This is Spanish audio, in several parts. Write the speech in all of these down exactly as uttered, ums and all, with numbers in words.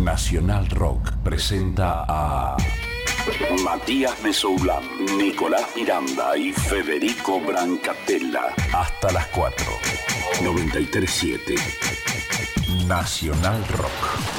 Nacional Rock presenta a Matías Mesoulán, Nicolás Miranda y Federico Brancatella. Hasta las cuatro. noventa y tres siete. Nacional Rock.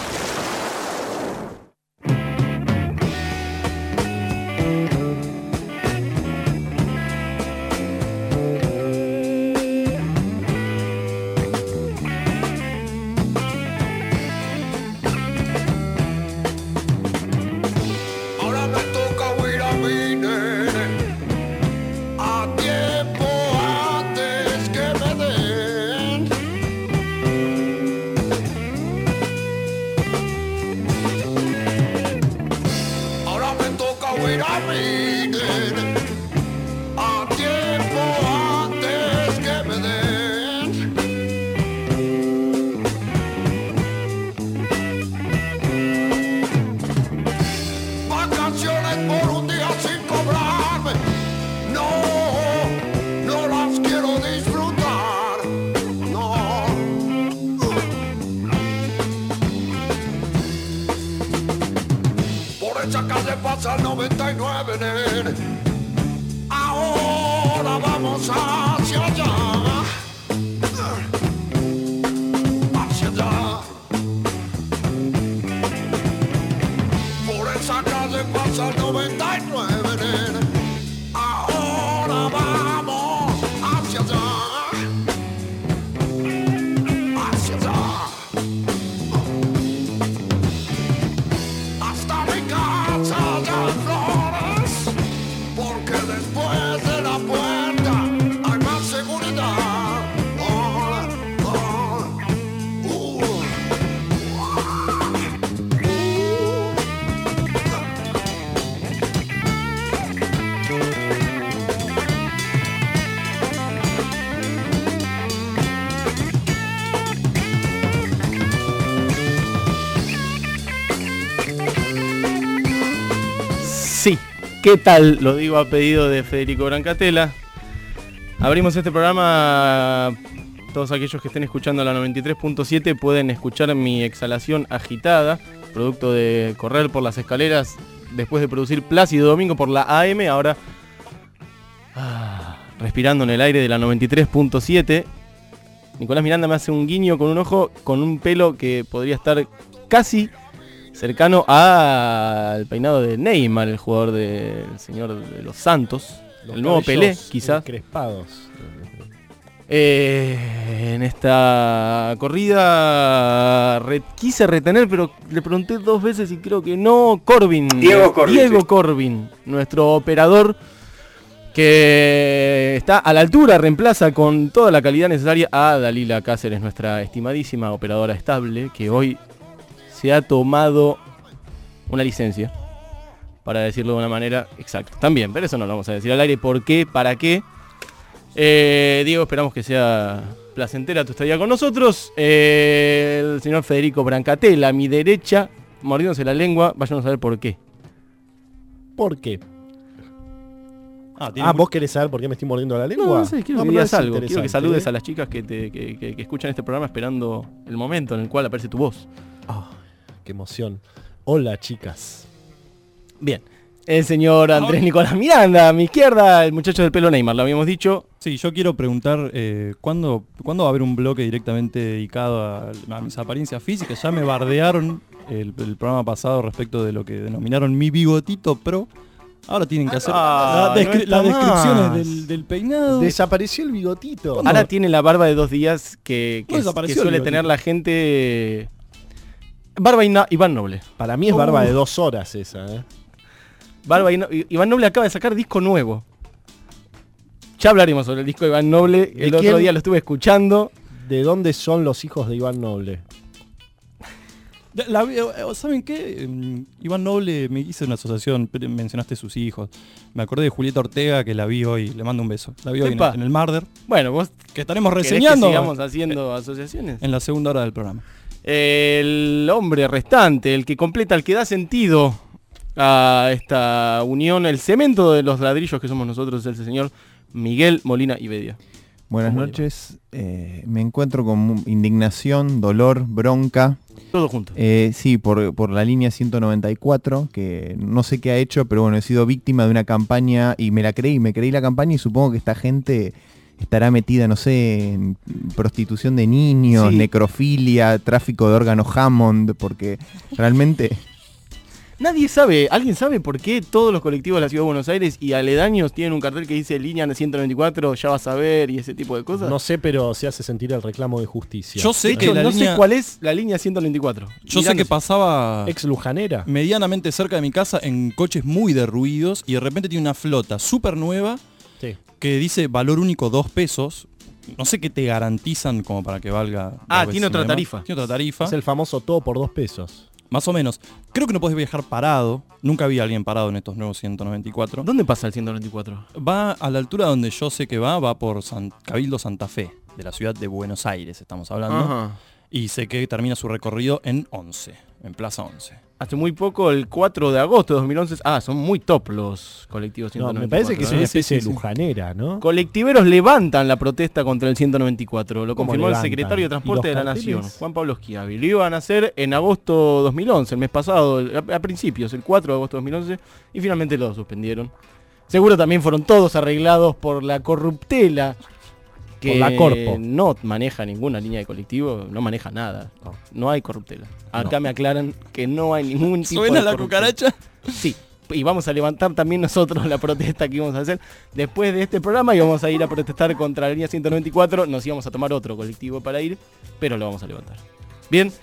¿Qué tal? Lo digo a pedido de Federico Brancatella. Abrimos este programa. Todos aquellos que estén escuchando la noventa y tres punto siete pueden escuchar mi exhalación agitada, producto de correr por las escaleras después de producir Plácido Domingo por la A M. Ahora ah, respirando en el aire de la noventa y tres punto siete. Nicolás Miranda me hace un guiño con un ojo, con un pelo que podría estar casi cercano al peinado de Neymar, el jugador del señor de los Santos, los el nuevo Pelé, quizás. Crespados. Eh, en esta corrida re, quise retener, pero le pregunté dos veces y creo que no. Corbin. Diego Corbin. Diego sí. Corbin, nuestro operador que está a la altura, reemplaza con toda la calidad necesaria a Dalila Cáceres, nuestra estimadísima operadora estable, que hoy se ha tomado una licencia, para decirlo de una manera exacta. También, pero eso no lo vamos a decir al aire. ¿Por qué? ¿Para qué? Eh, Diego, esperamos que sea placentera tu estadía con nosotros. Eh, el señor Federico Brancatella, a mi derecha, mordiéndose la lengua. Váyanos a ver por qué. ¿Por qué? Ah, ah ¿vos querés saber por qué me estoy mordiendo la lengua? No, no sé, quiero no, que digas algo. ¿eh? Quiero que saludes a las chicas que, te, que, que, que escuchan este programa esperando el momento en el cual aparece tu voz. Oh, qué emoción. Hola, chicas. Bien. El señor Andrés oh. Nicolás Miranda, a mi izquierda, el muchacho del pelo Neymar, lo habíamos dicho. Sí, yo quiero preguntar, eh, ¿cuándo, ¿cuándo va a haber un bloque directamente dedicado a, a mis apariencias físicas? Ya me bardearon el, el programa pasado respecto de lo que denominaron mi bigotito pro. Ahora tienen que hacer ah, la descri- no las descripciones del, del peinado. Desapareció el bigotito. Ahora tiene la barba de dos días que, que, no que suele tener la gente. Barba Ina- Iván Noble. Para mí es barba uh. de dos horas esa, ¿eh? Barba Ina- Iván Noble acaba de sacar disco nuevo. Ya hablaremos sobre el disco de Iván Noble. El otro día lo estuve escuchando. ¿De dónde son los hijos de Iván Noble? La, ¿Saben qué? Iván Noble me hizo una asociación, mencionaste sus hijos. Me acordé de Julieta Ortega, que la vi hoy, le mando un beso. La vi hoy en, en el Marder. Bueno, vos que estaremos reseñando. Que sigamos haciendo asociaciones. En la segunda hora del programa. El hombre restante, el que completa, el que da sentido a esta unión, el cemento de los ladrillos que somos nosotros, es el señor Miguel Molina y Bedia. Buenas noches. Eh, me encuentro con indignación, dolor, bronca. Todo junto. Eh, sí, por, por la línea ciento noventa y cuatro, que no sé qué ha hecho, pero bueno, he sido víctima de una campaña y me la creí, me creí la campaña y supongo que esta gente estará metida, no sé, en prostitución de niños, Sí. necrofilia, tráfico de órganos Hammond, porque realmente... Nadie sabe, ¿alguien sabe por qué todos los colectivos de la Ciudad de Buenos Aires y aledaños tienen un cartel que dice línea ciento noventa y cuatro, ya vas a ver, y ese tipo de cosas? No sé, pero se hace sentir el reclamo de justicia. Yo sé que Yo la no línea, sé cuál es la línea ciento noventa y cuatro. yo Mirá sé que sé. pasaba Ex Lujanera. medianamente cerca de mi casa en coches muy derruidos y de repente tiene una flota súper nueva Sí. que dice valor único dos pesos. No sé qué te garantizan como para que valga. dos Ah, veces tiene otra y demás. tarifa. Tiene otra tarifa. Es el famoso todo por dos pesos. Más o menos. Creo que no podés viajar parado. Nunca vi a alguien parado en estos nuevos ciento noventa y cuatro. ¿Dónde pasa el ciento noventa y cuatro? Va a la altura donde yo sé que va, va por San- Cabildo Santa Fe, de la ciudad de Buenos Aires, estamos hablando. Ajá. Y sé que termina su recorrido en once, en Plaza once. Hace muy poco, el cuatro de agosto de dos mil once. Ah, son muy top los colectivos No, ciento noventa y cuatro. me parece que es ¿eh? una Sí, sí, especie sí, de sí. lujanera, ¿no? Colectiveros levantan la protesta contra el ciento noventa y cuatro. Lo ¿Cómo confirmó el levantan? secretario de Transporte ¿Y de los la carteles? Nación, Juan Pablo Schiavi. Lo iban a hacer en agosto dos mil once, el mes pasado, a, a principios, el cuatro de agosto de dos mil once, y finalmente lo suspendieron. Seguro también fueron todos arreglados por la corruptela, que Por la corpo. no maneja ninguna línea de colectivo, no maneja nada. No. No hay corruptela. Acá me aclaran que no hay ningún tipo ¿Suena de la corruptela. cucaracha? Sí, y vamos a levantar también nosotros la protesta que íbamos a hacer después de este programa y vamos a ir a protestar contra la línea ciento noventa y cuatro. Nos íbamos a tomar otro colectivo para ir, pero lo vamos a levantar. Bien.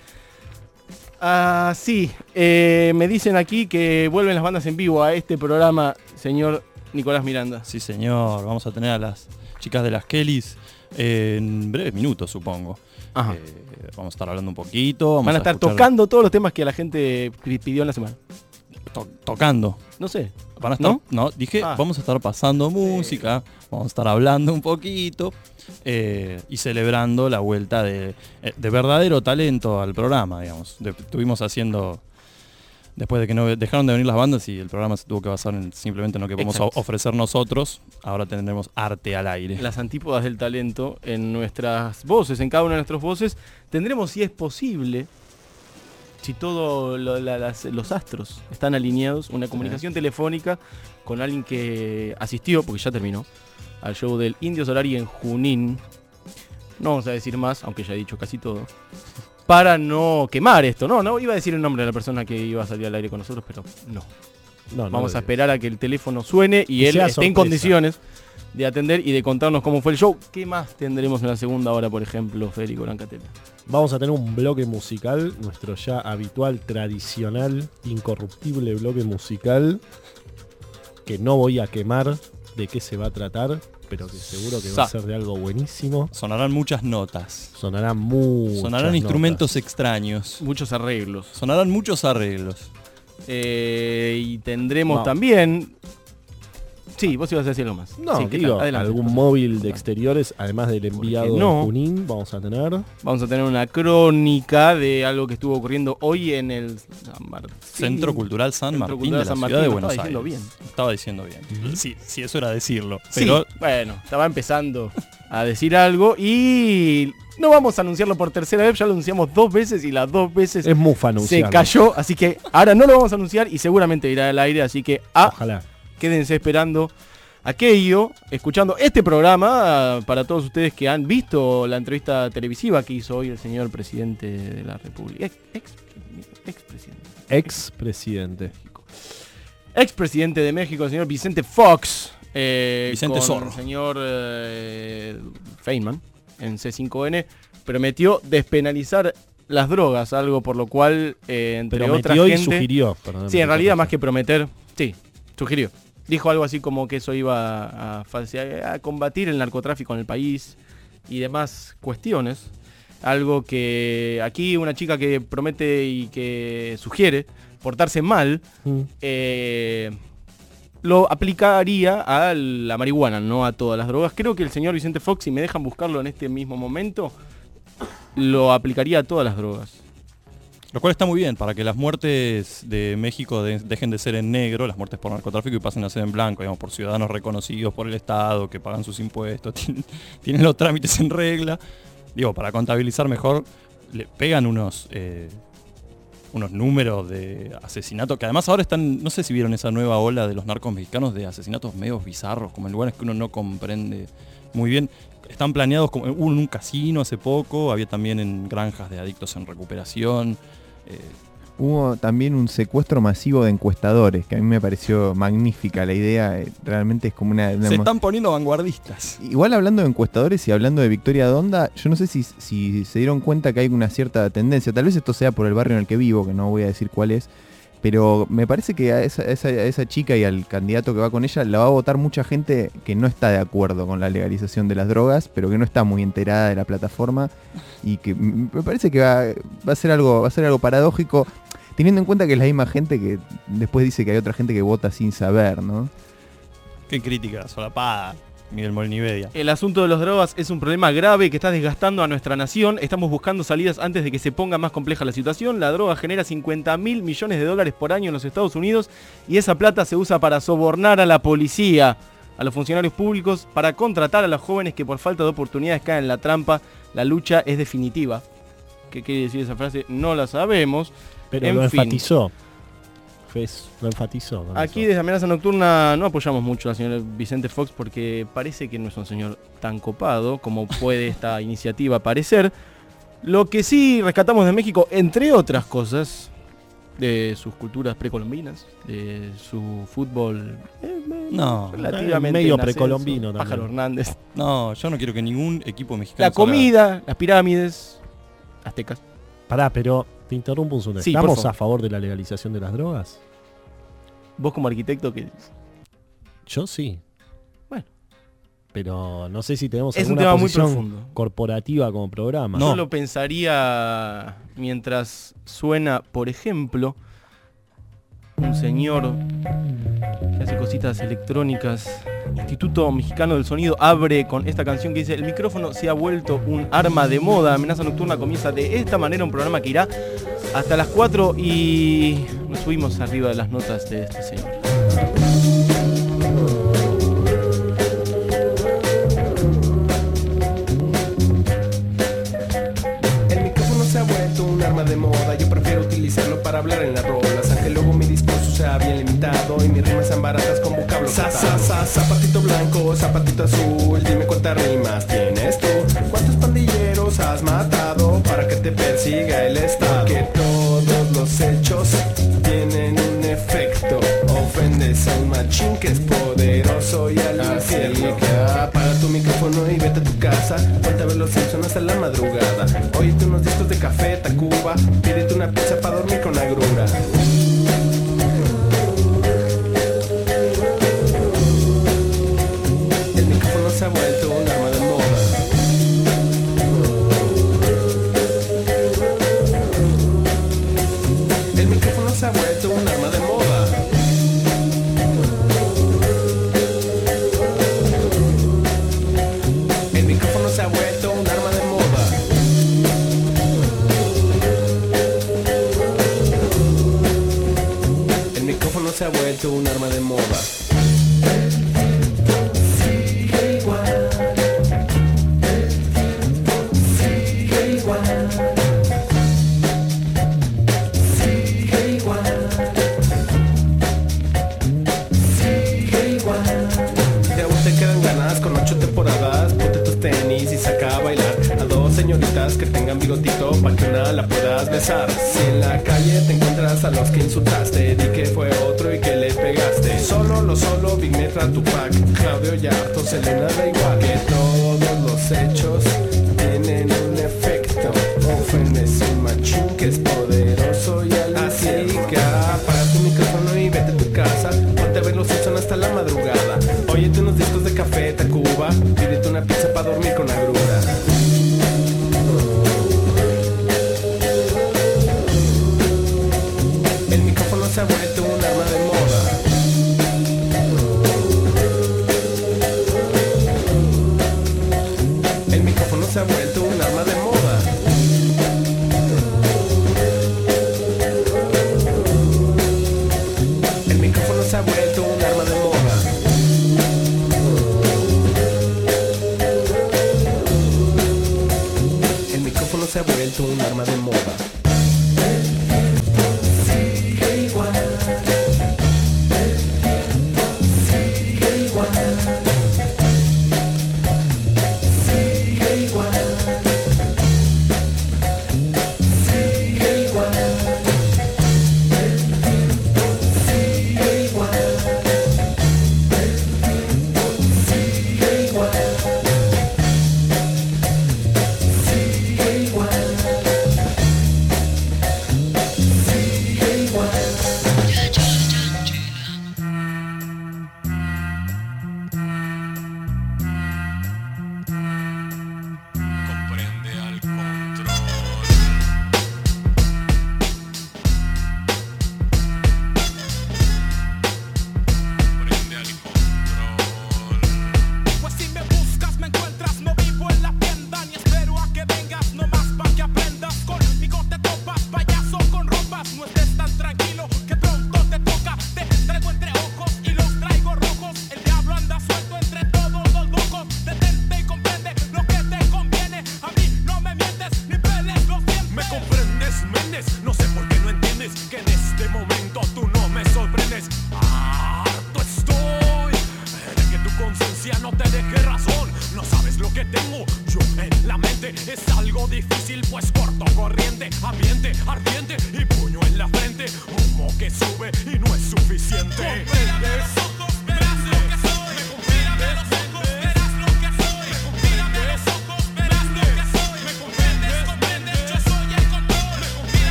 Ah, sí, eh, me dicen aquí que vuelven las bandas en vivo a este programa, señor Nicolás Miranda. Sí, señor. Vamos a tener a las chicas de las Kellys en breves minutos, supongo. Ajá. Eh, vamos a estar hablando un poquito. Vamos Van a estar escuchar- tocando todos los temas que la gente pi- pidió en la semana. to- tocando. No sé. Van a estar, ¿No? ¿No? Dije, Ah. vamos a estar pasando música, vamos a estar hablando un poquito eh, y celebrando la vuelta de, eh, de verdadero talento al programa, digamos. De- estuvimos haciendo, después de que no dejaron de venir las bandas y el programa se tuvo que basar en simplemente en lo que podemos Exacto. o- ofrecer nosotros, ahora tendremos arte al aire. Las antípodas del talento en nuestras voces, en cada una de nuestras voces. Tendremos, si es posible, si todos los astros están alineados, una comunicación telefónica con alguien que asistió, porque ya terminó, al show del Indio Solari en Junín. No vamos a decir más, aunque ya he dicho casi todo, para no quemar esto. No, no iba a decir el nombre de la persona que iba a salir al aire con nosotros, pero no. No, no Vamos lo a esperar a que el teléfono suene y Que él sea esté en sorpresa. condiciones de atender y de contarnos cómo fue el show. ¿Qué más tendremos en la segunda hora, por ejemplo, Federico Brancatella? Vamos a tener un bloque musical, nuestro ya habitual, tradicional, incorruptible bloque musical, que no voy a quemar de qué se va a tratar, pero que seguro que va a Sa. ser de algo buenísimo. Sonarán muchas notas, Sonarán muchas sonarán instrumentos notas. extraños, Muchos arreglos. sonarán muchos arreglos. Eh, y tendremos No. también... Sí, vos ibas a decir algo más. No, Sí, ¿qué digo, tal? Adelante. algún móvil de exteriores, además del enviado no? de Junín, vamos a tener. Vamos a tener una crónica de algo que estuvo ocurriendo hoy en el San Martín. Centro Cultural San Centro Martín Cultural de la San Ciudad Martín, de lo Buenos estaba Aires. diciendo bien. Estaba diciendo bien. Sí, sí, eso era decirlo. Sí, Pero bueno, estaba empezando a decir algo y no vamos a anunciarlo por tercera vez, ya lo anunciamos dos veces y las dos veces Es mufa se anunciarlo. cayó, así que ahora no lo vamos a anunciar y seguramente irá al aire, así que ah, Ojalá. quédense esperando aquello, escuchando este programa ah, para todos ustedes que han visto la entrevista televisiva que hizo hoy el señor presidente de la República. Ex, ex, expresidente. Ex-presidente. Expresidente de México, el señor Vicente Fox. eh, Vicente con Zorro. el señor eh, Feynman en C cinco N prometió despenalizar las drogas, algo por lo cual, eh, entre Pero otras metió y gente... sugirió. perdóname Sí, en que realidad te más que prometer, sí, sugirió. Dijo algo así como que eso iba a, a, a combatir el narcotráfico en el país y demás cuestiones. Algo que aquí una chica que promete y que sugiere portarse mal, Mm. eh, lo aplicaría a la marihuana, no a todas las drogas. Creo que el señor Vicente Fox, si me dejan buscarlo en este mismo momento, lo aplicaría a todas las drogas. Lo cual está muy bien, para que las muertes de México de, dejen de ser en negro, las muertes por narcotráfico, y pasen a ser en blanco, digamos, por ciudadanos reconocidos por el Estado, que pagan sus impuestos, tienen, tienen los trámites en regla. Digo, para contabilizar mejor, le pegan unos, eh, unos números de asesinatos, que además ahora están, no sé si vieron esa nueva ola de los narcos mexicanos, de asesinatos medios bizarros, como en lugares que uno no comprende muy bien. Están planeados, como hubo en un casino hace poco, había también en granjas de adictos en recuperación. Eh, Hubo también un secuestro masivo de encuestadores, que a mí me pareció magnífica la idea. eh, Realmente es como una... una se mo- están poniendo vanguardistas. Igual hablando de encuestadores y hablando de Victoria Donda, yo no sé si, si se dieron cuenta que hay una cierta tendencia, tal vez esto sea por el barrio en el que vivo, que no voy a decir cuál es, pero me parece que a esa, a esa, a esa chica y al candidato que va con ella la va a votar mucha gente que no está de acuerdo con la legalización de las drogas, pero que no está muy enterada de la plataforma, y que mm, me parece que va, va a ser algo, va a ser algo paradójico, teniendo en cuenta que es la misma gente que después dice que hay otra gente que vota sin saber, ¿no? Qué crítica, solapada, Miguel Molnivedia. El asunto de las drogas es un problema grave que está desgastando a nuestra nación. Estamos buscando salidas antes de que se ponga más compleja la situación. La droga genera cincuenta mil millones de dólares por año en los Estados Unidos y esa plata se usa para sobornar a la policía, a los funcionarios públicos, para contratar a los jóvenes que por falta de oportunidades caen en la trampa. La lucha es definitiva. ¿Qué quiere decir esa frase? No la sabemos. Pero En lo fin. enfatizó. Fez, lo enfatizó. con Aquí eso. desde Amenaza Nocturna no apoyamos mucho al señor Vicente Fox porque parece que no es un señor tan copado como puede esta iniciativa parecer. Lo que sí rescatamos de México, entre otras cosas, de sus culturas precolombinas, de su fútbol eh, No, relativamente medio en ascenso, precolombino también. Pájaro Hernández. no, yo no quiero que ningún equipo mexicano... La comida, las pirámides, aztecas. Pará, pero te interrumpo un segundo. Sí, por ¿Estamos favor. a favor de la legalización de las drogas? Vos como arquitecto que Yo sí. Bueno. Pero no sé si tenemos es un alguna tema muy posición profundo. corporativa como programa. No. Yo lo pensaría mientras suena, por ejemplo, un señor que hace cositas electrónicas. Instituto Mexicano del Sonido abre con esta canción que dice: el micrófono se ha vuelto un arma de moda. Amenaza Nocturna comienza de esta manera, un programa que irá hasta las cuatro y nos subimos arriba de las notas de este señor. El micrófono se ha vuelto un arma de moda. Yo prefiero utilizarlo para hablar en las rolas, aunque luego mi discurso sea bien limitado y mis rimas sean baratas con vocablos. Sa, sa, sa, zapatito blanco, zapatito azul. Dime cuántas rimas tienes tú. ¿Cuántos pandilleros has matado para que te persiga el Estado? Que todos los hechos tienen un efecto. Ofendes a un machín que es poderoso y al infierno. Que apaga tu micrófono y vete a tu casa. Ponte a ver los Simpsons hasta la madrugada. Óyete unos discos de Café Tacuba. Pídete una pizza para dormir con agrura. El micrófono se ha vuelto un arma de moda. El micrófono se ha vuelto un arma de moda. El micrófono se ha vuelto un arma de moda. El micrófono se ha vuelto un arma de moda. Sigue igual. Sigue igual. Sigue igual. Sigue igual. Si aún te quedan ganas con ocho temporadas, ponte tus tenis y saca a bailar a dos señoritas que tengan bigotito pa' que una la puedas besar. Si en la calle te encuentras a los que insultaste, di que fue otro y que le pegaste. Solo lo solo, Big Metra, Tupac, Claudio Yarto, Selena, da igual. Que todos los hechos tienen un efecto. Ofendes a un machín que es poderoso y al Así que apaga tu micrófono y vete a tu casa. Ponte a ver los Simpsons hasta la madrugada. Óyete unos discos de Café Tacuba. Pídete una pizza para dormir con agrura. El micrófono se ha vuelto un arma de moda. El micrófono se ha vuelto un arma de moda.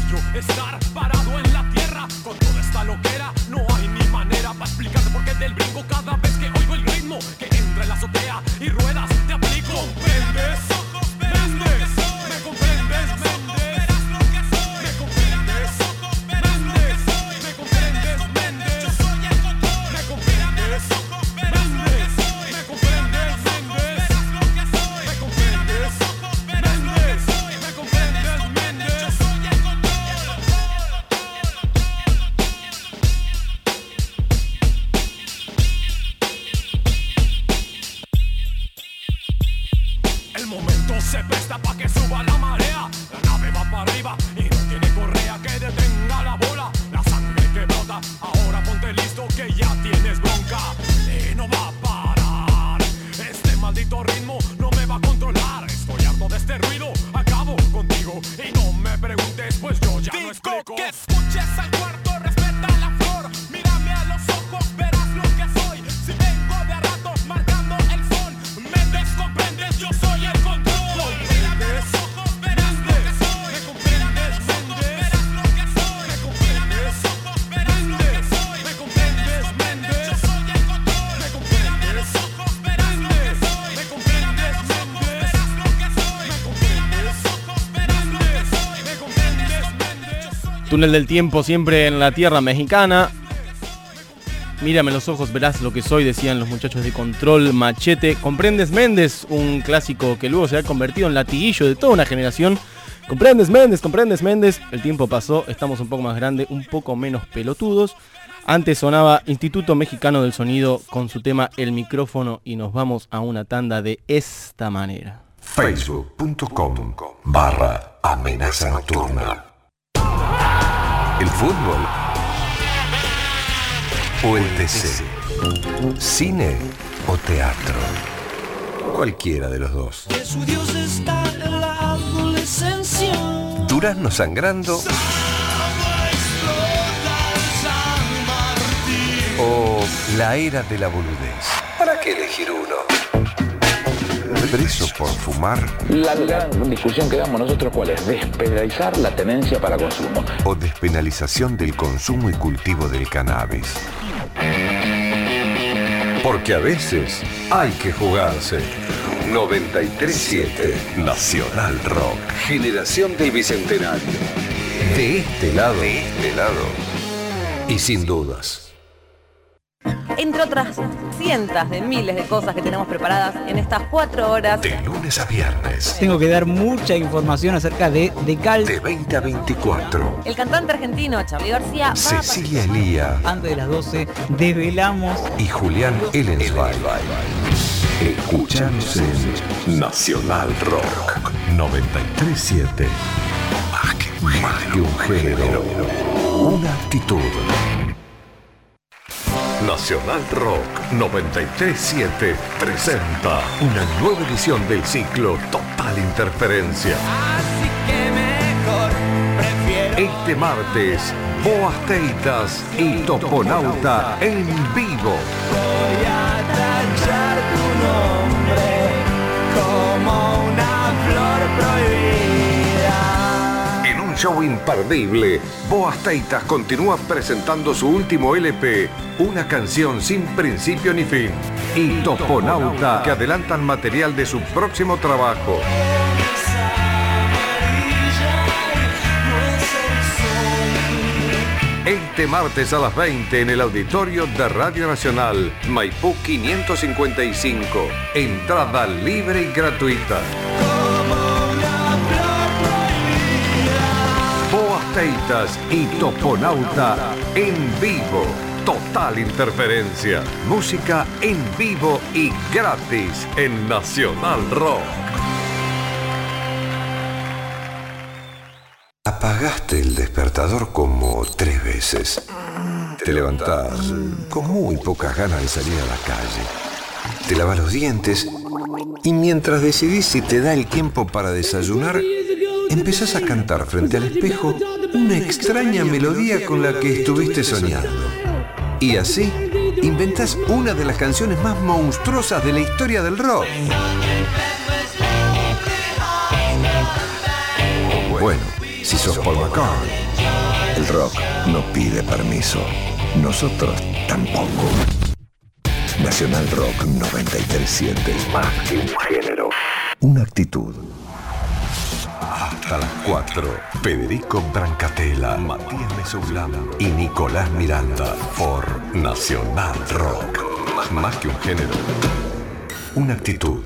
yo estar parado en la tierra con toda esta loquera. No hay ni manera para explicarte por qué del brinco cada vez que oigo el ritmo que entra en la azotea y ruedas te aplico. ¿Comprendes? Méndez, ¿me comprendes? Méndez, verás lo que soy. ¿Me comprendes? Méndez, ¿me comprendes? Méndez, yo soy el control. ¿Me comprendes? Méndez, ¿me comprendes? Méndez, verás lo que soy. ¿Me comprendes? Méndez, ¿me comprendes? Méndez, yo soy el control. El momento se presta pa' que suba la marea. La nave va para arriba y no tiene correa que detenga la bola. La sangre que brota, ahora ponte listo que ya tienes bronca. Y no va a parar. Este maldito ritmo no me va a controlar. Estoy harto de este ruido, acabo contigo. Y no me preguntes, pues yo ya no explico. Que escuches al cuarto, respeta la flor. Mírame a los ojos, verás lo que soy. Si vengo de a rato marcando el son. Méndez, comprendes, yo soy el control. Mírame a los ojos, verás lo que soy. Me comprendes, Méndez, verás lo que soy. Me comprendes, ojos, verás lo que soy. Me comprendes, Méndez, yo soy el control. Me comprendes, ojos, verás lo que soy. Me comprendes, Méndez, verás lo que soy. Me comprendes, ojos, verás lo que soy. Me comprendes, Méndez, yo soy el Túnel del tiempo siempre en la tierra mexicana. Mírame los ojos, verás lo que soy, decían los muchachos de Control Machete. ¿Comprendes, Méndez? Un clásico que luego se ha convertido en latiguillo de toda una generación. ¿Comprendes, Méndez? ¿Comprendes, Méndez? El tiempo pasó, estamos un poco más grandes, un poco menos pelotudos. Antes sonaba Instituto Mexicano del Sonido con su tema El Micrófono y nos vamos a una tanda de esta manera. facebook punto com barra amenaza nocturna. El fútbol o el T C, cine o teatro, cualquiera de los dos. Que su Dios está en la adolescencia. Durazno sangrando o la era de la boludez. ¿Para qué elegir uno? ¿Preso por fumar? La gran discusión que damos nosotros, ¿cuál es? Despenalizar la tenencia para consumo. ¿O despenalización del consumo y cultivo del cannabis? Porque a veces hay que jugarse. noventa y tres siete Nacional Rock. Generación del Bicentenario. De este lado. De este lado. Y sin dudas. Entre otras cientos de miles de cosas que tenemos preparadas en estas cuatro horas. De lunes a viernes. Tengo que dar mucha información acerca de Decal. De veinte a veinticuatro. El cantante argentino Charly García. Cecilia Elía. Antes de las doce desvelamos. Y Julián Ellensweig. Escuchanos en Nacional Rock. noventa y tres siete. Más que, más que un género. Una actitud. Nacional Rock noventa y tres siete presenta una nueva edición del ciclo Total Interferencia. Así que mejor prefiero. Este martes, Boas Teitas y Toponauta en vivo. Voy a tachar tu nombre como una flor prohibida. En un show imperdible, Boas Teitas continúa presentando su último L P, Una canción sin principio ni fin, y Toponauta, que adelantan material de su próximo trabajo. Este martes a las veinte en el auditorio de Radio Nacional, Maipú quinientos cincuenta y cinco. Entrada libre y gratuita. Boas Teitas y Toponauta en vivo. Total Interferencia. Música en vivo y gratis en Nacional Rock. Apagaste el despertador como tres veces. Te levantás con muy pocas ganas de salir a la calle. Te lavas los dientes y mientras decidís si te da el tiempo para desayunar, empezás a cantar frente al espejo una extraña melodía con la que estuviste soñando. Y así, inventás una de las canciones más monstruosas de la historia del rock. Bueno, Si sos Paul McCartney, el rock no pide permiso. Nosotros tampoco. Nacional Rock noventa y tres punto siete. Más que un género, una actitud. Hasta las cuatro. Federico Brancatela, Matías Mesoulán y Nicolás Miranda por Nacional Rock. Más que un género, una actitud.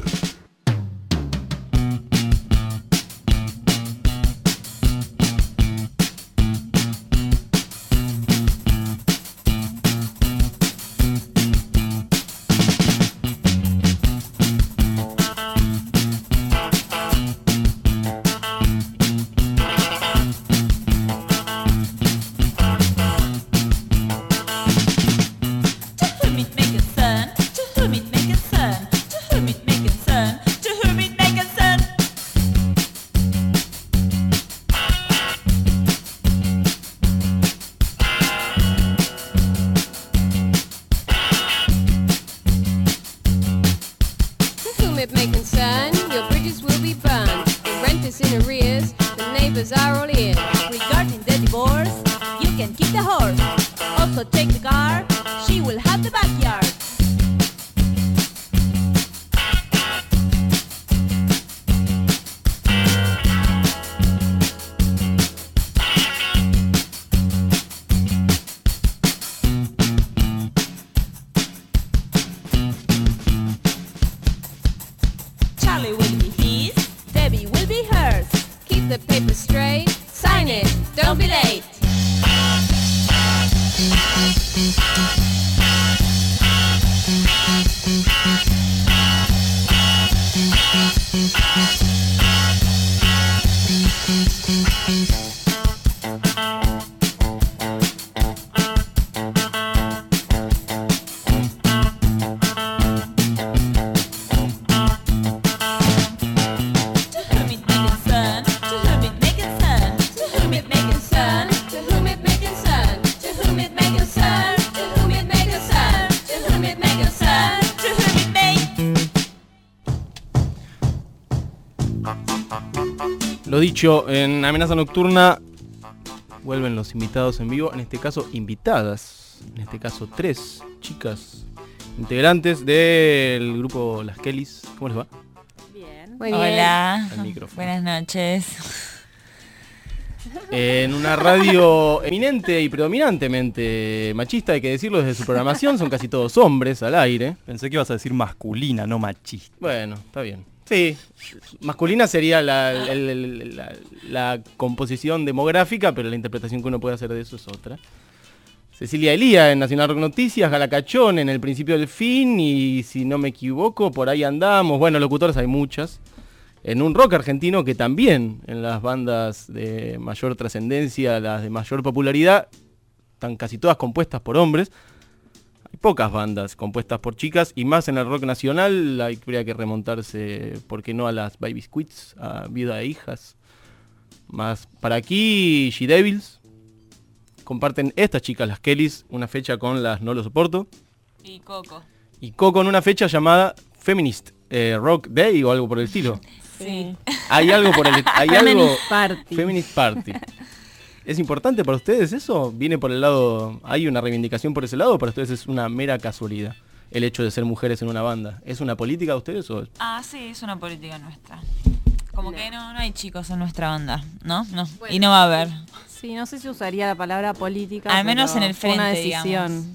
Lo dicho, en Amenaza Nocturna vuelven los invitados en vivo, en este caso invitadas, en este caso tres chicas integrantes del grupo Las Kellys. ¿Cómo les va? Bien. Muy bien. Hola, buenas noches. En una radio eminente y predominantemente machista, hay que decirlo, desde su programación, son casi todos hombres al aire. Pensé que ibas a decir masculina, no machista. Bueno, está bien. Sí, masculina sería la, el, el, la, la composición demográfica, pero la interpretación que uno puede hacer de eso es otra. Cecilia Elía en Nacional Rock Noticias, Gala Cachón en El Principio del Fin, y si no me equivoco, por ahí andamos. Bueno, locutores hay muchas. En un rock argentino que también en las bandas de mayor trascendencia, las de mayor popularidad, están casi todas compuestas por hombres. Hay pocas bandas compuestas por chicas, y más en el rock nacional habría que remontarse, ¿por qué no?, a las Baby Squids, a Viuda de Hijas. Más para aquí, She Devils. Comparten estas chicas, las Kellys, una fecha con las No Lo Soporto. Y Coco. Y Coco en una fecha llamada Feminist eh, Rock Day o algo por el estilo. Sí. Hay algo por el... Hay Feminist algo, Party. Feminist Party. ¿Es importante para ustedes eso? ¿Viene por el lado... ¿Hay una reivindicación por ese lado o para ustedes es una mera casualidad el hecho de ser mujeres en una banda? ¿Es una política de ustedes o...? Ah, sí, es una política nuestra. Como no. que no, no hay chicos en nuestra banda, ¿no? No. Bueno, y no va a haber. Sí, no sé si usaría la palabra política. Al menos en el frente, una decisión. digamos.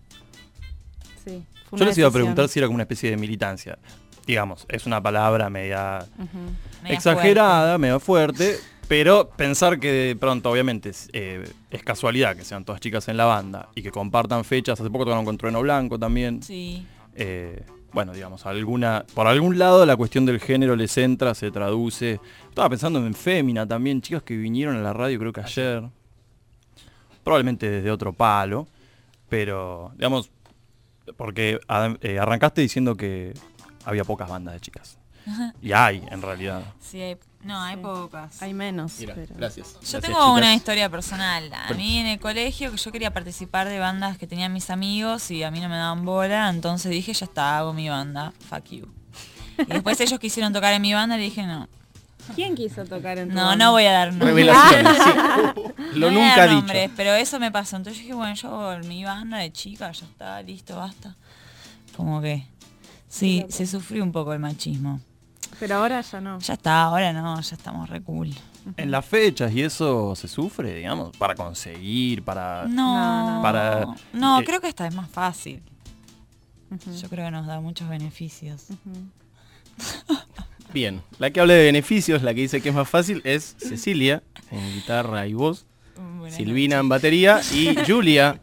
Sí, Yo les iba a preguntar si era como una especie de militancia. Digamos, es una palabra media, uh-huh. exagerada, media fuerte, pero pensar que de pronto, obviamente, es, eh, es casualidad que sean todas chicas en la banda y que compartan fechas. Hace poco tocaron con Trueno Blanco también. Sí. Eh, bueno, digamos, alguna por algún lado la cuestión del género les entra, se traduce. Estaba pensando en Fémina también, chicos que vinieron a la radio creo que ayer. Probablemente desde otro palo, pero, digamos, porque eh, arrancaste diciendo que había pocas bandas de chicas. Ajá. Y hay, en realidad. Sí, hay, no, hay sí. pocas. Hay menos. Mira, pero... Gracias. Yo gracias, tengo chicas. una historia personal. A mí en el colegio, que yo quería participar de bandas que tenían mis amigos y a mí no me daban bola, entonces dije, ya está, hago mi banda, fuck you. Y después ellos quisieron tocar en mi banda y dije, no. ¿Quién quiso tocar en tu No, banda? no voy a dar nombres. Revelaciones, sí. Lo No voy a nunca dar dicho. nombres, pero eso me pasó. Entonces yo dije, bueno, yo hago mi banda de chica, ya está, listo, basta. Como que sí, se sufrió un poco el machismo. Pero ahora ya no. Ya está, ahora no, ya estamos re cool. En las fechas y eso se sufre, digamos, para conseguir, para... No, para no, eh, creo que esta es más fácil. Yo creo que nos da muchos beneficios. Bien, la que habla de beneficios, la que dice que es más fácil es Cecilia en guitarra y voz, Buenas Silvina en batería y Julia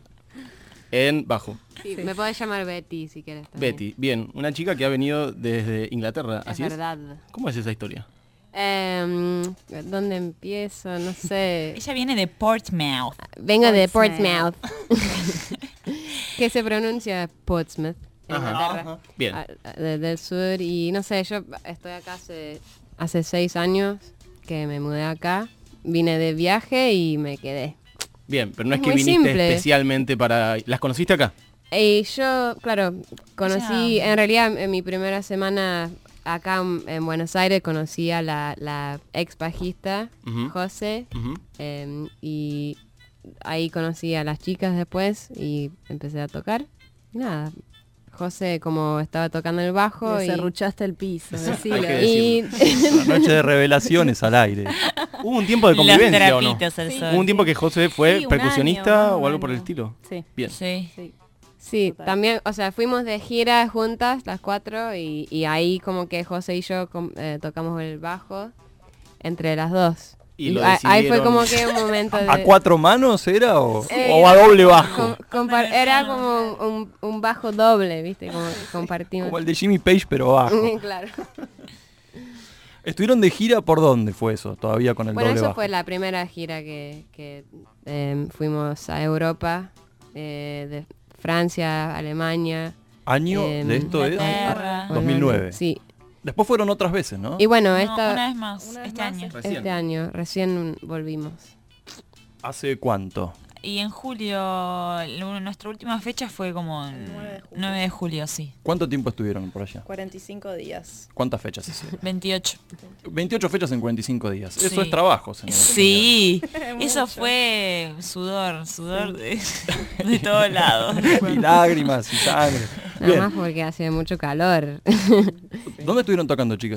en bajo. Sí, me podés llamar Betty si quieres. También. Betty, bien, una chica que ha venido desde Inglaterra, Es ¿así verdad. es? ¿Cómo es esa historia? Eh, ¿Dónde empiezo? No sé. Ella viene de Portsmouth. Vengo de Portsmouth. Portsmouth. Que se pronuncia Portsmouth. En Ajá, Inglaterra. ajá. Bien. A- a- de- del sur. Y no sé, yo estoy acá hace, hace seis años que me mudé acá. Vine de viaje y me quedé. Bien, pero no es, Es que muy viniste simple. especialmente para... ¿Las conociste acá? Y yo, claro, conocí, Ya. en realidad en mi primera semana acá en, en Buenos Aires conocí a la, la ex bajista, Ujú. José, Ujú. em, y ahí conocí a las chicas después y empecé a tocar. Y nada, José como estaba tocando el bajo Le y... serruchaste el piso. Hay decilo. que y Una noche de revelaciones al aire. ¿Hubo un tiempo de Los convivencia o no? trapitos al sol. ¿Hubo un tiempo que José fue Sí, un percusionista año, o algo un por el año. estilo? Sí. Bien. Sí. Sí. sí, Total. también, o sea, fuimos de gira juntas, las cuatro, y, y ahí como que José y yo com- eh, tocamos el bajo entre las dos. Y lo a- ahí fue decidieron- como que un momento de... ¿A cuatro manos era o, Eh, o a doble bajo? Com- compar- era como un, un bajo doble, ¿viste? Como que compartimos. Como el de Jimmy Page, pero bajo. Claro. ¿Estuvieron de gira por dónde fue eso? Todavía con el Bueno, doble eso bajo. fue la primera gira que, que em, fuimos a Europa, eh, de Francia, Alemania. ¿Año em, de esto es? Inglaterra. dos mil nueve. Sí. Después fueron otras veces, ¿no? Y bueno, No, esta, una vez más, Una vez este más, año. Recién. este año, recién volvimos. ¿Hace cuánto? Y en julio, l- nuestra última fecha fue como en nueve de julio. nueve de julio, sí. ¿Cuánto tiempo estuvieron por allá? cuarenta y cinco días. ¿Cuántas fechas hicieron? veintiocho. veintiocho fechas en cuarenta y cinco días. Eso Sí. es trabajo, señor. Sí, eso Mucho. fue sudor, sudor de, de todos lados. Y lágrimas y sangre. Nada Bien. más porque hace mucho calor. ¿Dónde estuvieron tocando, chicas?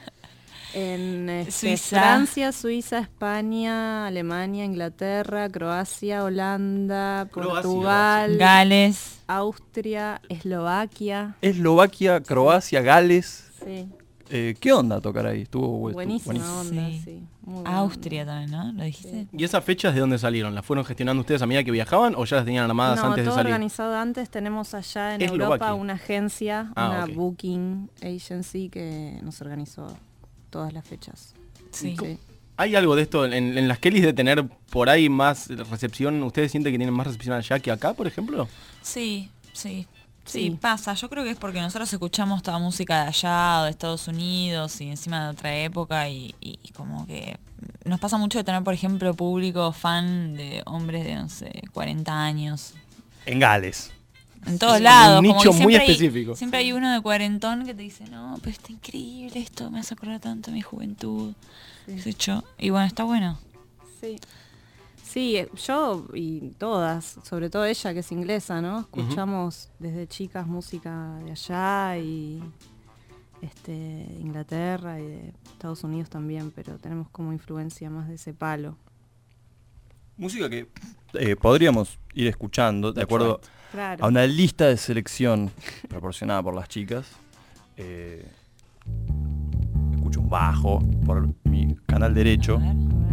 En este, Suiza. Francia, Suiza, España, Alemania, Inglaterra, Croacia, Holanda, Croacia. Portugal, Gales. Austria, Eslovaquia. Eslovaquia, Croacia, Gales. Sí, Eh, ¿Qué onda tocar ahí? Estuvo estuvo buenísima buenísimo. onda, Sí. sí. Muy buena Austria también, ¿no? ¿Lo dijiste? ¿Y esas fechas de dónde salieron? ¿Las fueron gestionando ustedes a medida que viajaban o ya las tenían armadas No, antes de todo salir? organizado antes. Tenemos allá en Eslovaquia. Europa una agencia, Ah, una ok. booking agency que nos organizó todas las fechas. Sí. Sí. ¿Hay algo de esto en, en las Kellys de tener por ahí más recepción? ¿Ustedes sienten que tienen más recepción allá que acá, por ejemplo? Sí, sí. Sí, Sí. pasa. Yo creo que es porque nosotros escuchamos toda música de allá, o de Estados Unidos, y encima de otra época, y, y- y como que nos pasa mucho de tener, por ejemplo, público fan de hombres de, no sé, cuarenta años. En Gales. En todos Sí, lados. un como nicho que muy siempre hay- específico. siempre hay uno de cuarentón que te dice, no, pero está increíble esto, me hace acordar tanto a mi juventud. qué sé yo. Y bueno, está bueno. Sí. Sí, eh, yo y todas, sobre todo ella que es inglesa, ¿no? Escuchamos desde chicas música de allá y este Inglaterra y de Estados Unidos también, pero tenemos como influencia más de ese palo. Música que eh, podríamos ir escuchando, de acuerdo Claro. a una lista de selección proporcionada por las chicas. Eh, escucho un bajo por mi canal derecho.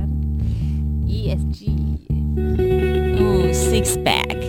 E S G. Uh, six pack.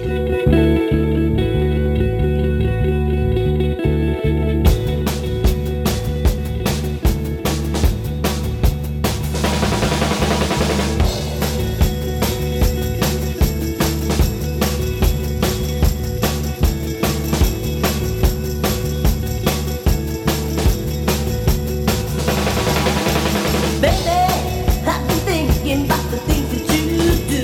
Baby, I've been thinking about the things that you do.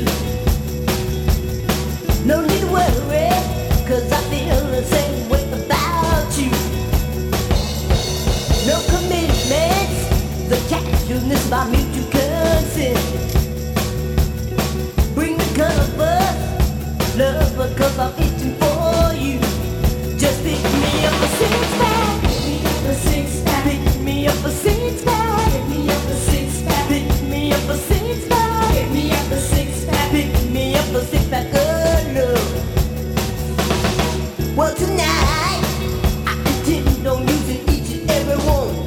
No need to worry, cause I feel the same way about you. No commitments, the casualness of by mutual consent. Bring the gun of us, love, because I'm itching for you. Just pick me up a six pack, pick me up a six pack, pick me up a six pack, pick me up a six pack, pick me up a six pack, pick me up a six pack, pick me up a six pack of love. Well, tonight I intend on using each and every one,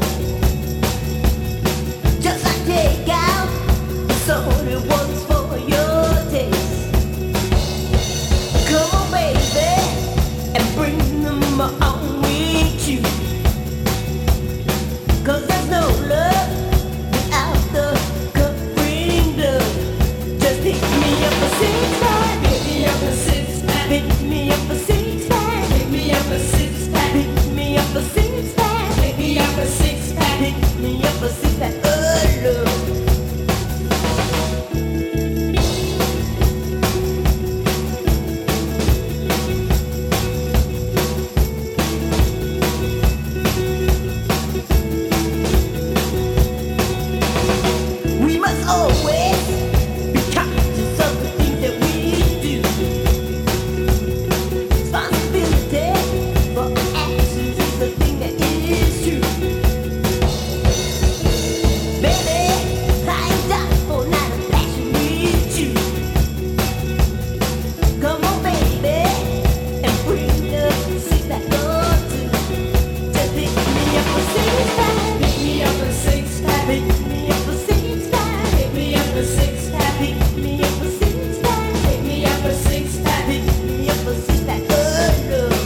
just like take out some of the ones for your taste. Come on, baby, and bring them on with you. 'Cause there's no love without the covering love. Just pick me up a six pack, pick me up a six pack, pick me up a six pack, pick me up a six pack, pick me up a six pack, pick me up a six pack, pick me up a six pack of love. We must always be conscious of the things that we do. Responsibility for our actions is the thing that is true. Baby, I ain't down for not a passion with you. Come on, baby, and bring the six pack or two. Just pick me up a six pack, pick me up a six pack, pick me up a six pack, pick me up a six pack, pick me up a six pack, pick me up a six pack, pick me up a six pack of love.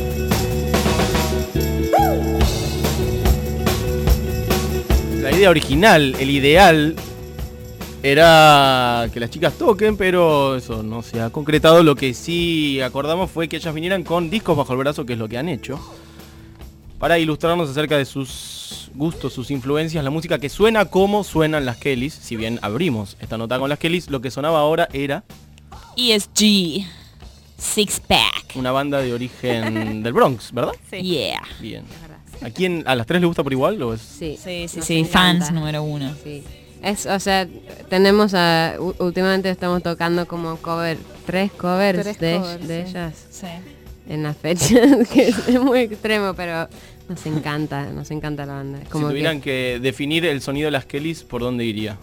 La idea original, el ideal, era que las chicas toquen, pero eso no se ha concretado. Lo que sí acordamos fue que ellas vinieran con discos bajo el brazo, que es lo que han hecho, para ilustrarnos acerca de sus gustos, sus influencias, la música que suena como suenan las Kellys. Si bien abrimos esta nota con las Kellys, lo que sonaba ahora era E S G, Six Pack. una banda de origen del Bronx, ¿verdad? Sí. Yeah. Bien. ¿A quién, a las tres les gusta por igual o es? Sí, Sí, sí, nos sí, encanta. fans número uno. Sí. Es, o sea, tenemos a, u- últimamente estamos tocando como cover, tres covers Tres de, covers, de sí. ellas Sí. en las fechas, que es muy extremo, pero nos encanta, nos encanta la banda. Como si que, tuvieran que... definir el sonido de las Kellys, ¿por dónde iría?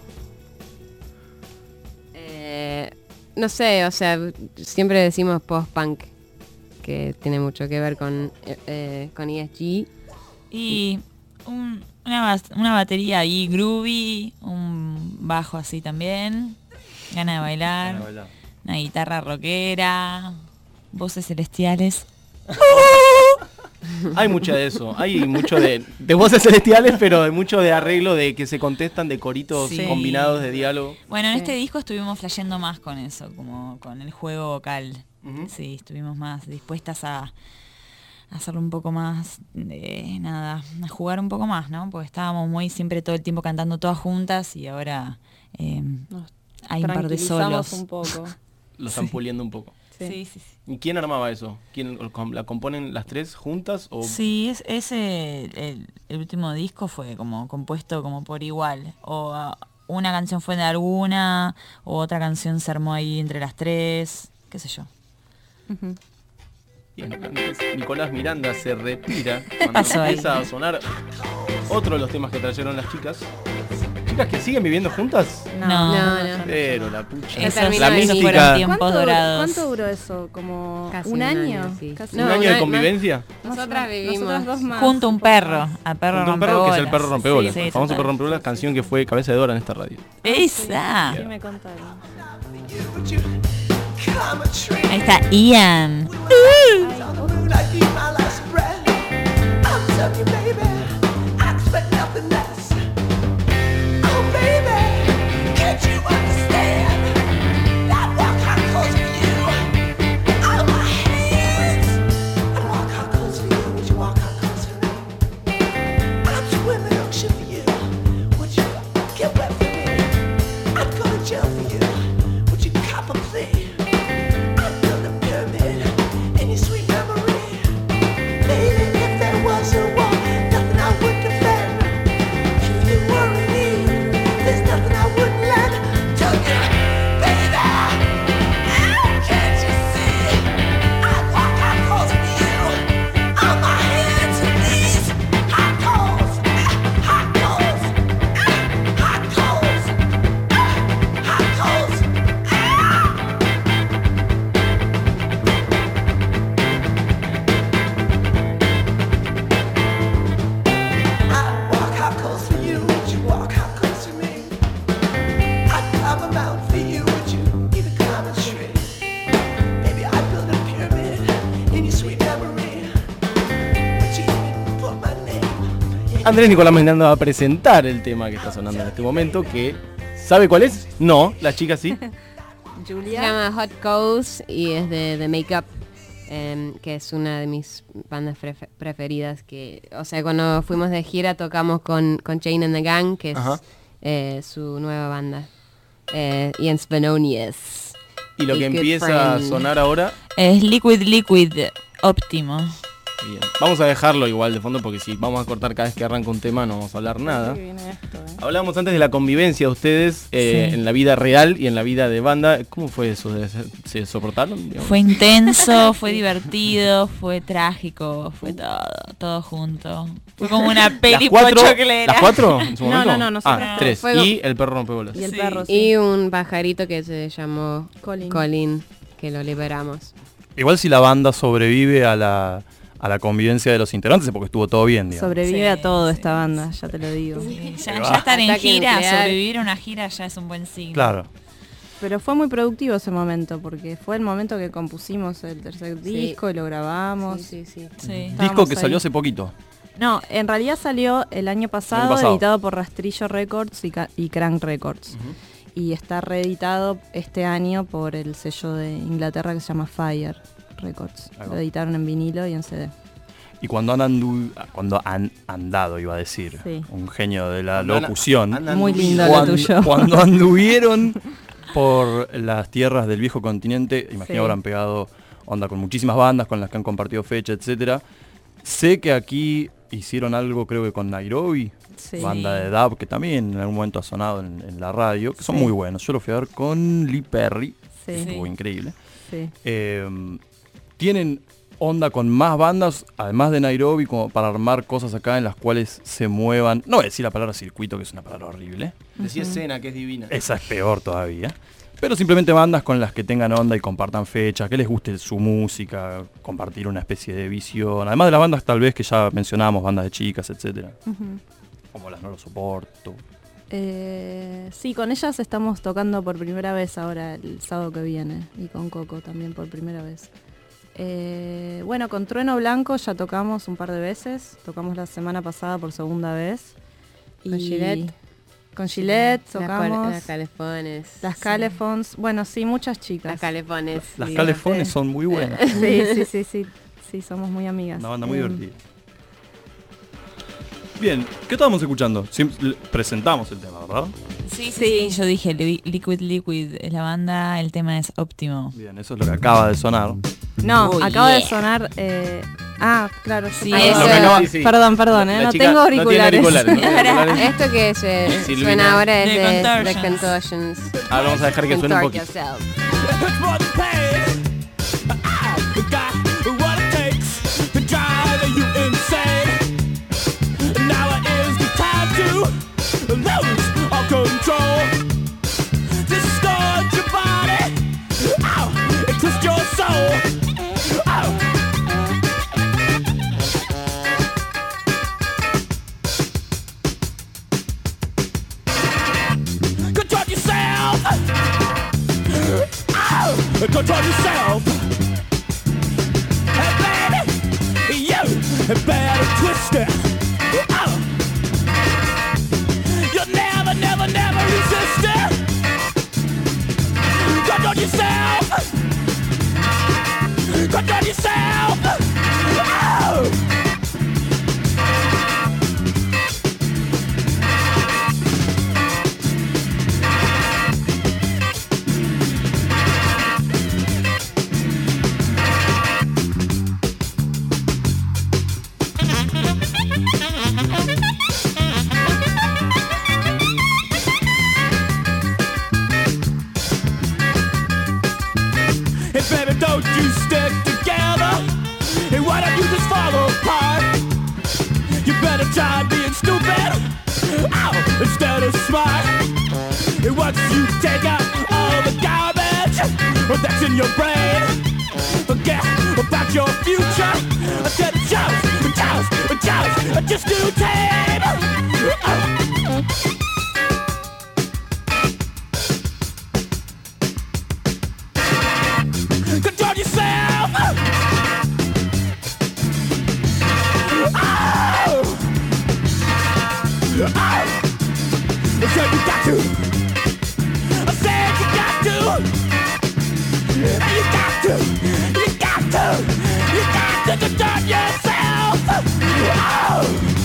eh, no sé, o sea, siempre decimos post-punk, que tiene mucho que ver con, eh, eh, con E S G. Y un- una, bas- una batería ahí groovy, un bajo así también, gana de bailar, una guitarra rockera, voces celestiales. Hay mucho de eso, hay mucho de, de voces celestiales, pero de mucho de arreglo, de que se contestan, de coritos Sí. combinados, de diálogo. Bueno, en Sí. este disco estuvimos flasheando más con eso, como con el juego vocal. Ujú. Sí, estuvimos más dispuestas a, a hacerlo un poco más de nada, a jugar un poco más, ¿no? Porque estábamos muy siempre todo el tiempo cantando todas juntas y ahora eh, Nos hay un par de tranquilizamos solos. un poco. Lo están puliendo un poco. Sí. Sí, sí, sí. ¿Y quién armaba eso? ¿Quién la componen las tres juntas? O... Sí, es, ese el, el último disco fue como compuesto como por igual. O ah, una canción fue de alguna, o otra canción se armó ahí entre las tres, qué sé yo. Ujú. Y entonces Nicolás Miranda se retira ¿Qué cuando pasó ahí? empieza a sonar otro de los temas que trajeron las chicas. ¿Chicas que siguen viviendo juntas? No, No, no, no. Pero la pucha. Eso terminó la de mística. fueron tiempos ¿Cuánto, duró- dorados. ¿Cuánto duró eso? ¿Como Casi un un año? año, sí. Casi ¿Un No, año no, de no. convivencia? Nosotras vivimos. Nosotras dos más. Junto a un perro, al perro Junto a un perro que es el rompebolas. perro rompeolas. Sí, el sí, famoso total. perro rompeolas, canción que fue cabeza de Dora en esta radio. Esa. Sí, me contaron. Ahí está Ian. Would you cop a plea? I'm building a pyramid, and you sweep Andrés Nicolás Miranda va a presentar el tema que está sonando en este momento, que ¿sabe cuál es? No, la chica sí. Se llama Hot Coast y es de The Makeup, eh, que es una de mis bandas prefe- preferidas. Que, o sea, cuando fuimos de gira tocamos con, con Chain and the Gang, que es eh, su nueva banda. Eh, Ian Svenonius. Y lo que Good empieza Friend. a sonar ahora Es Liquid Liquid Óptimo. Bien. Vamos a dejarlo igual de fondo porque si vamos a cortar cada vez que arranca un tema no vamos a hablar nada. Hablábamos antes de la convivencia de ustedes eh, Sí. en la vida real y en la vida de banda. ¿Cómo fue eso? ¿De- ¿Se soportaron? digamos? Fue intenso, fue divertido, fue trágico, fue todo, todo junto. Fue como una peli ¿Las cuatro? pochoclera. ¿Las cuatro en su No, momento? no, no, nosotros Ah, tres. tres. Fuego. Y el perro rompebolas. Y el Sí. perro, sí. Y un pajarito que se llamó Colin. Colin, que lo liberamos. Igual si la banda sobrevive a la, a la convivencia de los integrantes es porque estuvo todo bien, digamos. Sobrevive Sí, a todo sí. esta banda, ya te lo digo. Sí, ya, Ahí ya va. estar en Ataque gira, nuclear. sobrevivir a una gira ya es un buen signo. Claro. Pero fue muy productivo ese momento, porque fue el momento que compusimos el tercer Sí. disco y lo grabamos. Sí, sí, sí. Sí. Estábamos Disco que ahí. salió hace poquito. No, en realidad salió el año pasado, El año pasado. editado por Rastrillo Records y, Ca- y Crank Records. Y está reeditado este año por el sello de Inglaterra que se llama Fire Records. Ahí va. Lo editaron en vinilo y en C D. Y cuando han, andu- cuando han andado, iba a decir, Sí. un genio de la Cuando han- locución. han Muy anduido. lindo lo cuando, tuyo. cuando anduvieron por las tierras del viejo continente, imagino Sí. habrán pegado onda con muchísimas bandas con las que han compartido fecha, etcétera. Sé que aquí hicieron algo, creo que con Nairobi, Sí. banda de dub que también en algún momento ha sonado en, en la radio, que son Sí. muy buenos. Yo lo fui a ver con Lee Perry, Sí. estuvo Sí. increíble. Sí. Eh, tienen onda con más bandas, además de Nairobi, como para armar cosas acá en las cuales se muevan. No voy a decir la palabra circuito, que es una palabra horrible. Decía escena, que es divina. Esa es peor todavía. Pero simplemente bandas con las que tengan onda y compartan fechas, que les guste su música, compartir una especie de visión. Además de las bandas tal vez que ya mencionábamos, bandas de chicas, etcétera. Ujú. Como las No Lo Soporto. Eh, sí, con ellas estamos tocando por primera vez ahora el sábado que viene. Y con Coco también por primera vez. Eh, bueno, con Trueno Blanco ya tocamos un par de veces. Tocamos la semana pasada por segunda vez. Con Gillette. Con Gillette Las tocamos. cual- Las calefones. Las Calefons. Bueno, sí, muchas chicas. Las calefones. Las Sí, Calefones sí. son muy buenas. Sí, sí, sí, sí. Sí, somos muy amigas. Una banda muy Em, divertida. Bien, ¿qué estábamos escuchando? Siem- le- presentamos el tema, ¿verdad? Sí, sí, sí, yo dije Li- Liquid Liquid es la banda, el tema es óptimo. Bien, eso es lo que acaba de sonar. No, Oh, acaba de yeah. sonar. eh, ah, claro, sí. Sí, eso. Lo que acaba- Sí, sí, sí. Perdón, perdón, eh, La no chica tengo no tiene auriculares. auriculares, no tiene auriculares. Esto que se Silvina. suena ahora es The de The Contortions. Contortions. Ahora vamos a dejar que suene un Contort poquito. yourself. It's more than pain. I've got what it takes to drive you insane. Now is the time to lose all control. Distort your body, ow, and twist your soul. Ow. Control yourself. Ow! Control yourself. Hey, baby, you better twist it. Ow! You'll never, never, never resist it. Control yourself. Control yourself. Ow! Hey baby, don't you stick together. Hey, why don't you just fall apart? You better try being stupid, ow, instead of smart. And once you take out all the garbage that's in your brain, forget about your future. I said just, just, just, just do tame. Oh. Control yourself. Oh! You got to, you got to defend yourself. Oh.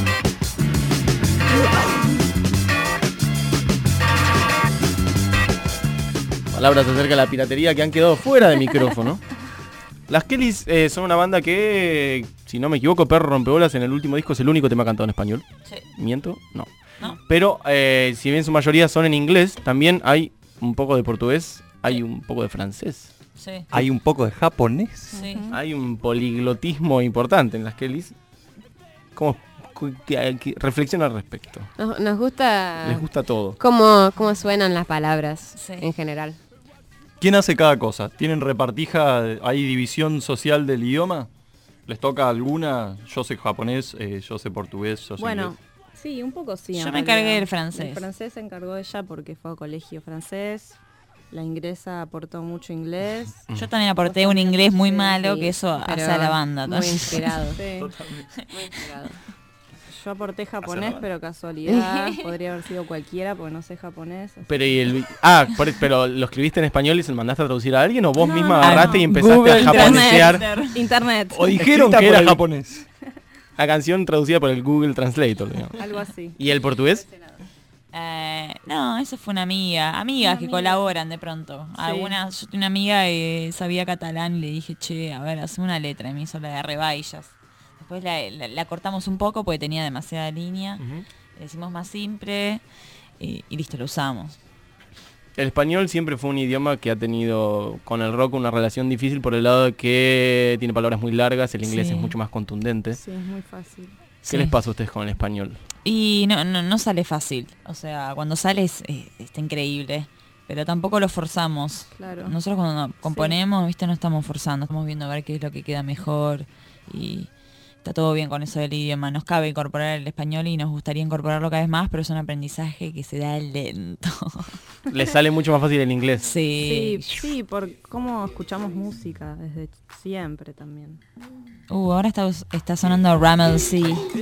Palabras acerca de la piratería que han quedado fuera de micrófono. Las Kellys eh, son una banda que, si no me equivoco, Perro Rompebolas en el último disco es el único tema cantado en español. Sí. ¿Miento? No. No. Pero eh, si bien su mayoría son en inglés, también hay un poco de portugués, hay un poco de francés. Sí. Hay un poco de japonés. Sí. Hay un poliglotismo importante en las Kellys. ¿Cómo que, que, reflexiona al respecto? Nos, nos gusta... Les gusta todo. Cómo, cómo suenan las palabras Sí. en general. ¿Quién hace cada cosa? ¿Tienen repartija? ¿Hay división social del idioma? ¿Les toca alguna? Yo sé japonés, eh, yo sé portugués, yo sé Bueno, inglés. sí, un poco sí. Yo en me realidad. encargué del francés. El francés se encargó ella porque fue a colegio francés. La inglesa aportó mucho inglés. Yo también aporté un inglés muy malo, Sí, que eso pero hace a la banda. muy también. inspirado. Sí. Muy inspirado. Yo aporté japonés, pero casualidad. Podría haber sido cualquiera porque no sé japonés. así. Pero y el ah, por- pero lo escribiste en español y se lo mandaste a traducir a alguien o vos No, misma no, agarraste no. y empezaste Google a japonesear Internet. O dijeron Escrita que por era el- japonés. la canción traducida por el Google Translator, digamos. Algo así. ¿Y el portugués? Eh, no, eso fue una amiga. Amigas Una que amiga. colaboran de pronto. Algunas, yo tenía una amiga que sabía catalán y le dije, che, a ver, hazme una letra. Y me hizo la de rebaillas. Después la, la- la cortamos un poco porque tenía demasiada línea. Le hicimos más simple y, y listo, lo usamos. El español siempre fue un idioma que ha tenido con el rock una relación difícil por el lado de que tiene palabras muy largas, el inglés Sí. es mucho más contundente. Sí, es muy fácil. ¿Qué Sí. les pasa a ustedes con el español? Y no, no, no sale fácil. O sea, cuando sale es, eh, está increíble. Pero tampoco lo forzamos. Claro. Nosotros cuando componemos, viste, no estamos forzando. Estamos viendo a ver qué es lo que queda mejor. Y está todo bien con eso del idioma. Nos cabe incorporar el español y nos gustaría incorporarlo cada vez más, pero es un aprendizaje que se da lento. Les sale mucho más fácil el inglés. Sí. Sí, sí, por cómo escuchamos música desde siempre también. Uh, ahora está, está sonando Ramel C.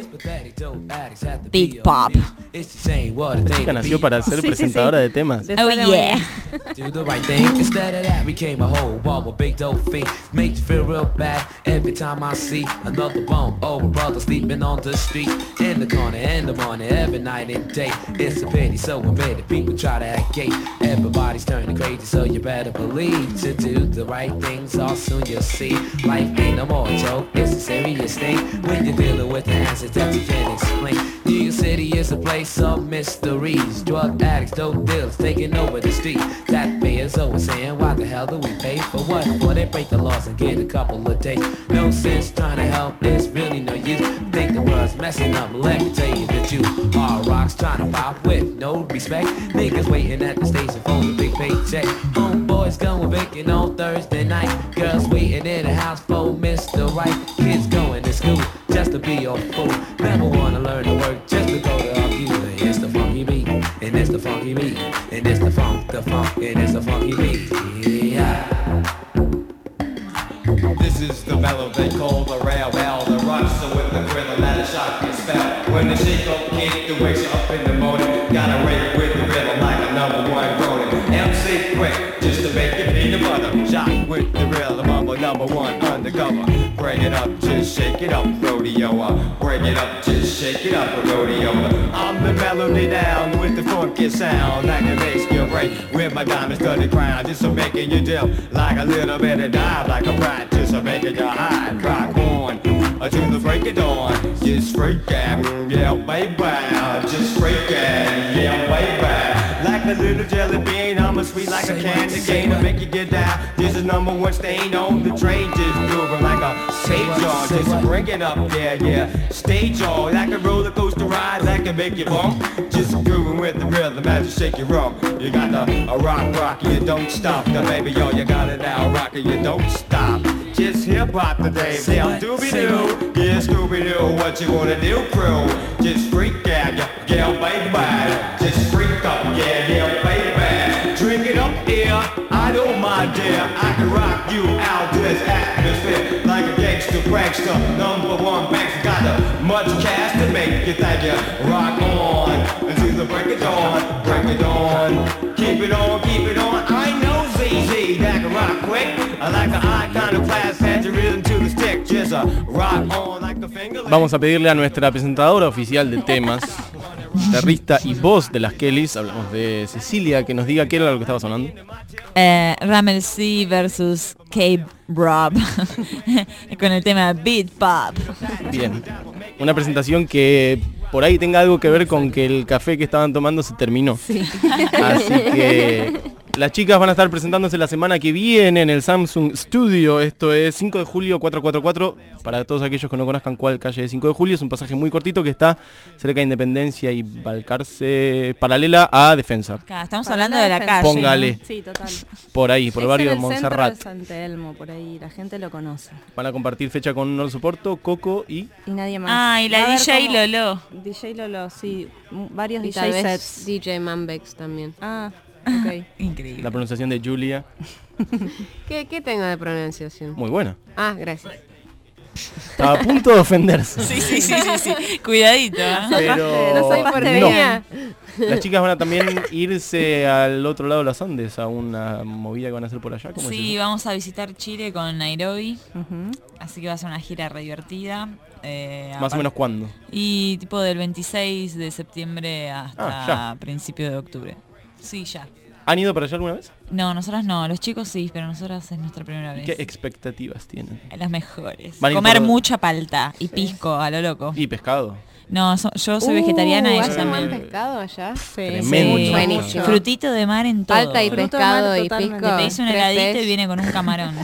Big Pop. La chica nació para ser Sí, sí, presentadora sí. de temas. De Oh Sara yeah. María. Do the right thing. Instead of that, became a whole wall with big dope fiend. Makes you feel real bad every time I see another bone. Oh, a brother sleeping on the street, in the corner, in the morning, every night and day. It's a pity, so many people try to act gay. Everybody's turning crazy, so you better believe to do the right things. All soon you'll see. Life ain't no more joke, it's a serious thing. When you're dealing with the answers that you can't explain. New York City is a place of mysteries. Drug addicts, dope dealers taking over the street. That payers always saying, why the hell do we pay for what? Well, they break the laws and get a couple of days. No sense trying to help, there's really no use. Think the world's messing up, let me tell you that you are rocks trying to pop with no respect. Niggas waiting at the station for the big paycheck. Homeboys going vacant on Thursday night. Girls waiting in the house for Mister Right. Kids going to school just to be a fool. Never wanna learn to work just to go to our view. It's the funky beat, and it's the funky beat, and it's the funk, the funk, and it's the funky beat. Yeah. This is the mellow they call the rail well. The rush, so with the rhythm let it shock your spell. When the shake up kick, the wakes you up in the morning. Gotta rake with the rhythm like a number one rolling. M C quick, just to make it peanut butter. Shot with the rhythm, I'm a number one undercover. Break it up, just shake it up, rodeo up. Break it up, just shake it up, rodeo up. I'm the melody down with the funky sound. Like it makes you break with my diamonds to the ground. Just to making you dip like a little bit of dive, like a brat. Just to making you high, rock on uh, to the break of dawn. Just freak out, yeah, baby. Just freak out, yeah, baby. Like a little jelly bean, I'm a sweet like a candy cane to make you get down. This is number one stain on the train, just moving like a stage on. Just bring it up, yeah, yeah. Stage on, like a roller coaster ride, that can make you bump. Just grooving with the rhythm as you shake your rump. You got the a rock, rock, you don't stop. Now, baby, yo, you got it now, rock, you don't stop. Just hip hop today, yeah, Doobie-Doo. Yeah, Scooby-Doo, what you wanna do, crew? Just freak out, yeah, yeah, baby. Just freak up, yeah, yeah, baby. Drink it up, yeah, I don't mind, dear. I can rock you out to this atmosphere like a gangster prankster. Number one bank's got a much cash to make you think you rock on until the break of dawn. Break it on, keep it on, keep it on. I know Z Z that can rock quick. I like the iconoclast, hands your rhythm to the stick, just a rock on like the finger. Vamos a pedirle a nuestra presentadora oficial de temas, guitarrista y voz de las Kellys, hablamos de Cecilia, que nos diga qué era lo que estaba sonando. Eh, Ramel C versus K-Rob con el tema Beat Pop. Bien, una presentación que por ahí tenga algo que ver con que el café que estaban tomando se terminó. Sí. Así que las chicas van a estar presentándose la semana que viene en el Samsung Studio. Esto es cinco de julio cuatrocientos cuarenta y cuatro. Para todos aquellos que no conozcan cuál calle es cinco de julio, es un pasaje muy cortito que está cerca de Independencia y Balcarce, paralela a Defensa. Acá, estamos hablando de la calle. Póngale. Sí, total. Por ahí, por el Es barrio en de el Montserrat. centro de San Telmo, por ahí, la gente lo conoce. Van a compartir fecha con No Soporto, Coco y... Y nadie más. Ah, y la Va a haber D J como- Lolo. D J Lolo, sí. m- Varios Y D J tal vez sets. D J Manbex también. Ah, ok. Increíble. La pronunciación de Julia, ¿Qué, ¿Qué tengo de pronunciación? muy buena. Ah, gracias. Estaba a punto de ofenderse. Sí, sí, sí, sí, sí. Cuidadito, ¿eh? Pero No soy no. porteña. Las chicas van a también irse al otro lado de los Andes a una movida que van a hacer por allá. ¿Cómo es Sí, eso? vamos a visitar Chile con Nairobi. Ujú. Así que va a ser una gira re divertida. eh, Más o aparte- menos cuándo. Y tipo del veintiséis de septiembre hasta Ah, principio de octubre. Sí, ya. ¿Han ido para allá alguna vez? No, nosotras no, los chicos sí, pero nosotras es nuestra primera vez. ¿Qué expectativas tienen? Las mejores. Van a ir Comer por- mucha palta y pisco a lo loco. Y pescado. No, so- yo soy Uh, vegetariana y ella ¿hacen buen también. pescado allá? Sí. Tremendo. Sí. Buenísimo. Frutito de mar en todo. Palta y Fruto de pescado mar y totalmente. pisco. Te hice un tres heladito y Cs. viene con un camarón.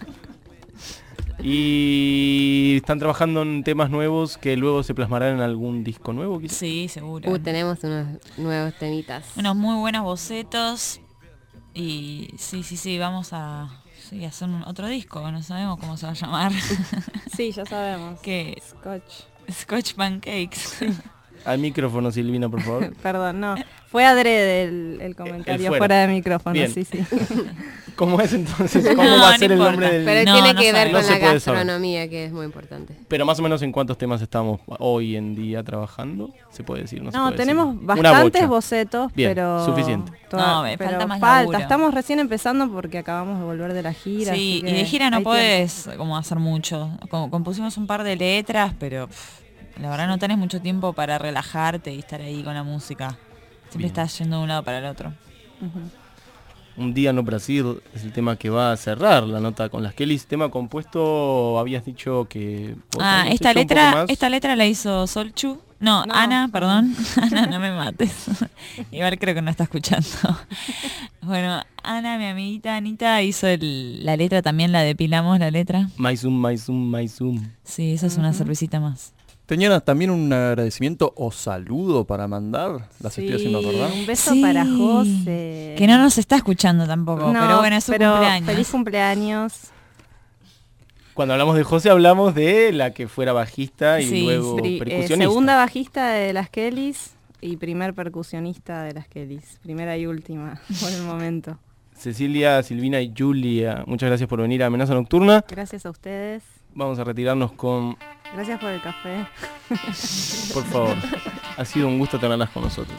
Y están trabajando en temas nuevos que luego se plasmarán en algún disco nuevo, quizás. Sí, seguro. Uh, tenemos unos nuevos temitas. Unos muy buenos bocetos. Y sí, sí, sí, vamos a, sí, a hacer un, otro disco. No sabemos cómo se va a llamar. Sí, ya sabemos. ¿Qué? Scotch. Scotch Pancakes. Al micrófono, Silvina, por favor. Perdón, no. Fue adrede el, el comentario El fuera. fuera. de micrófono, Bien. sí, sí. ¿Cómo es entonces? ¿Cómo No, va a no ser el importa. nombre del Pero No, tiene no que ver sabemos. No con se la puede saber. gastronomía, que es muy importante. Pero más o menos en cuántos temas estamos hoy en día trabajando, se puede decir, no, se No, puede tenemos decir. Una bastantes bocha. bocetos, Bien, pero... suficiente. toda- No, me pero falta más falta. laburo. Estamos recién empezando porque acabamos de volver de la gira. Sí, así y de que gira no hay puedes como hacer mucho. Como, compusimos un par de letras, pero pff, la verdad no tenés mucho tiempo para relajarte y estar ahí con la música. Siempre Bien. estás yendo de un lado para el otro. tiempo. Ujú. Un día no Brasil es el tema que va a cerrar la nota con las Kellys. Tema compuesto, habías dicho que... vos Ah, habías esta hecho un poco letra, más. esta letra la hizo Solchu. No, No. Ana, perdón. Ana, no me mates. Igual creo que no está escuchando. Bueno, Ana, mi amiguita Anita, hizo el- la letra también, la depilamos la letra. Maizum, Maizum, Maizum. Sí, esa es una cervecita más. ¿Tenían también un agradecimiento o saludo para mandar? ¿Las estoy haciendo Sí, acordar? un beso Sí. para José. Que no nos está escuchando tampoco, No, pero bueno, es su pero cumpleaños. feliz cumpleaños. Cuando hablamos de José hablamos de la que fuera bajista y Sí, luego Pri- eh, percusionista. segunda bajista de las Kellys y primer percusionista de las Kellys. Primera y última, por el momento. Cecilia, Silvina y Julia, muchas gracias por venir a Amenaza Nocturna. Gracias a ustedes. Vamos a retirarnos con... Gracias por el café. Por favor, ha sido un gusto tenerlas con nosotros.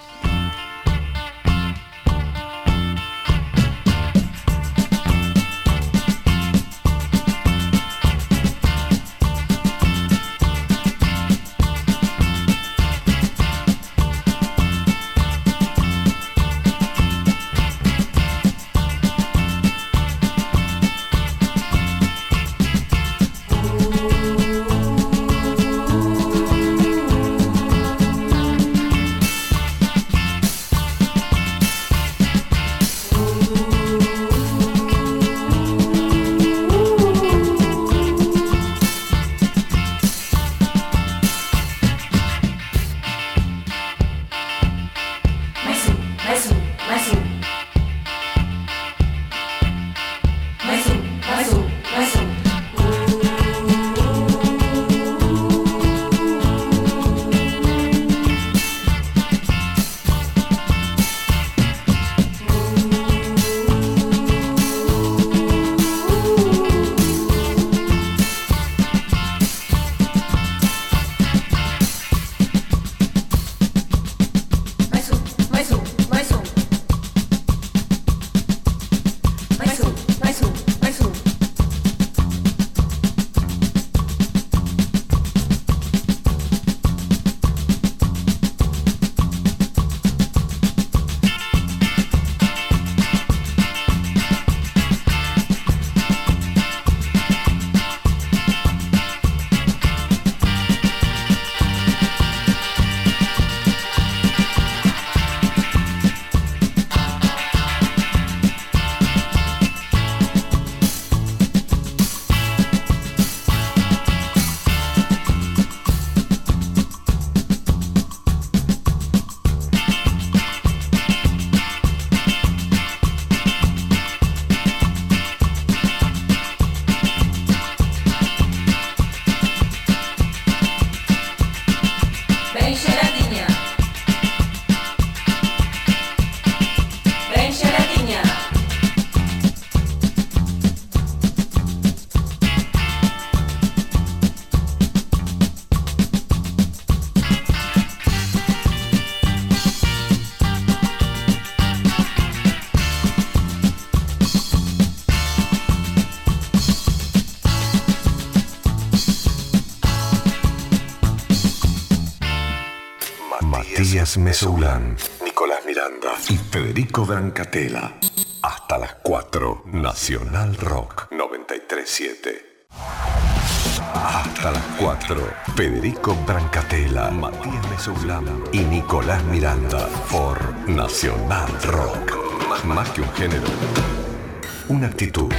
Matías Mesoulán, Nicolás Miranda y Federico Brancatela. Hasta las cuatro. Nacional Rock noventa y tres siete. Hasta las cuatro. Federico Brancatela, Matías Mesoulán y Nicolás Miranda por Nacional Rock. Más que un género, una actitud.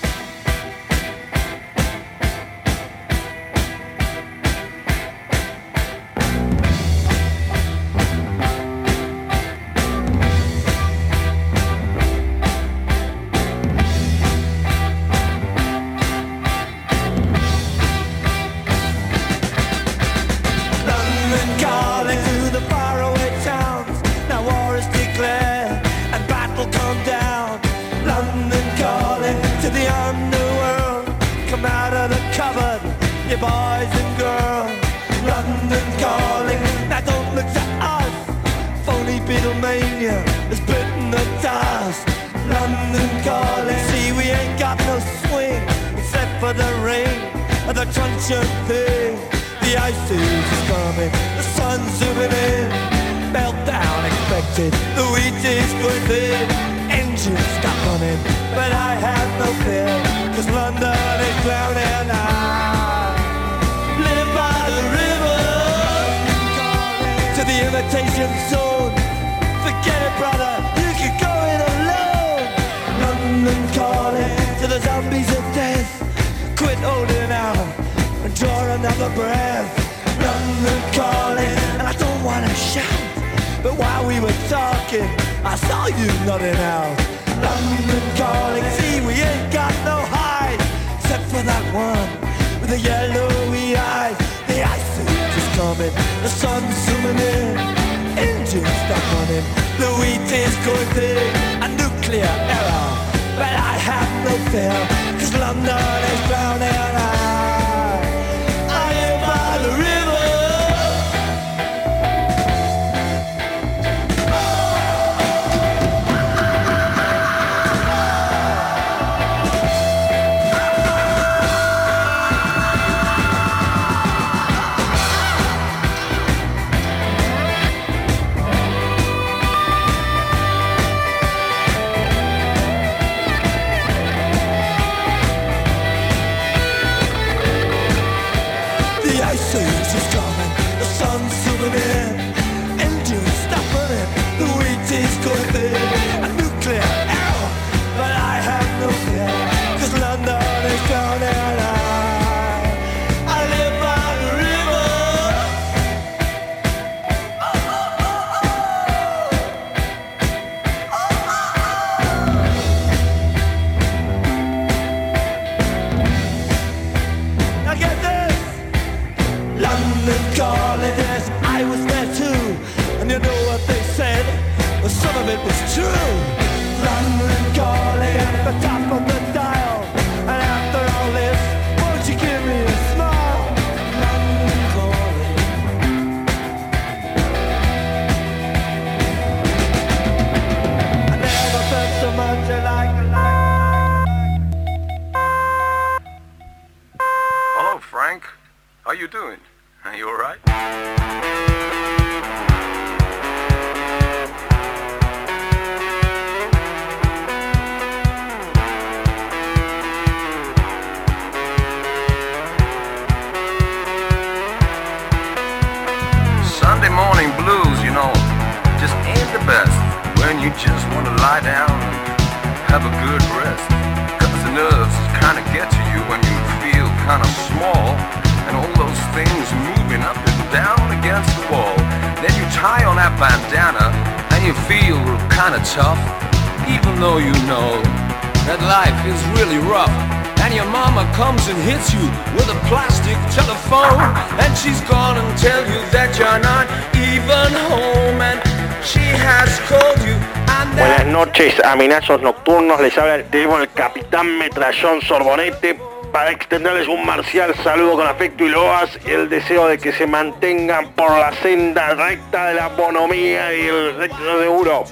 Buenas noches, amenazos nocturnos. Les habla el teléfono el capitán Metrallón Sorbonete para extenderles un marcial saludo con afecto y loas y el deseo de que se mantengan por la senda recta de la bonomía y el recto seguro.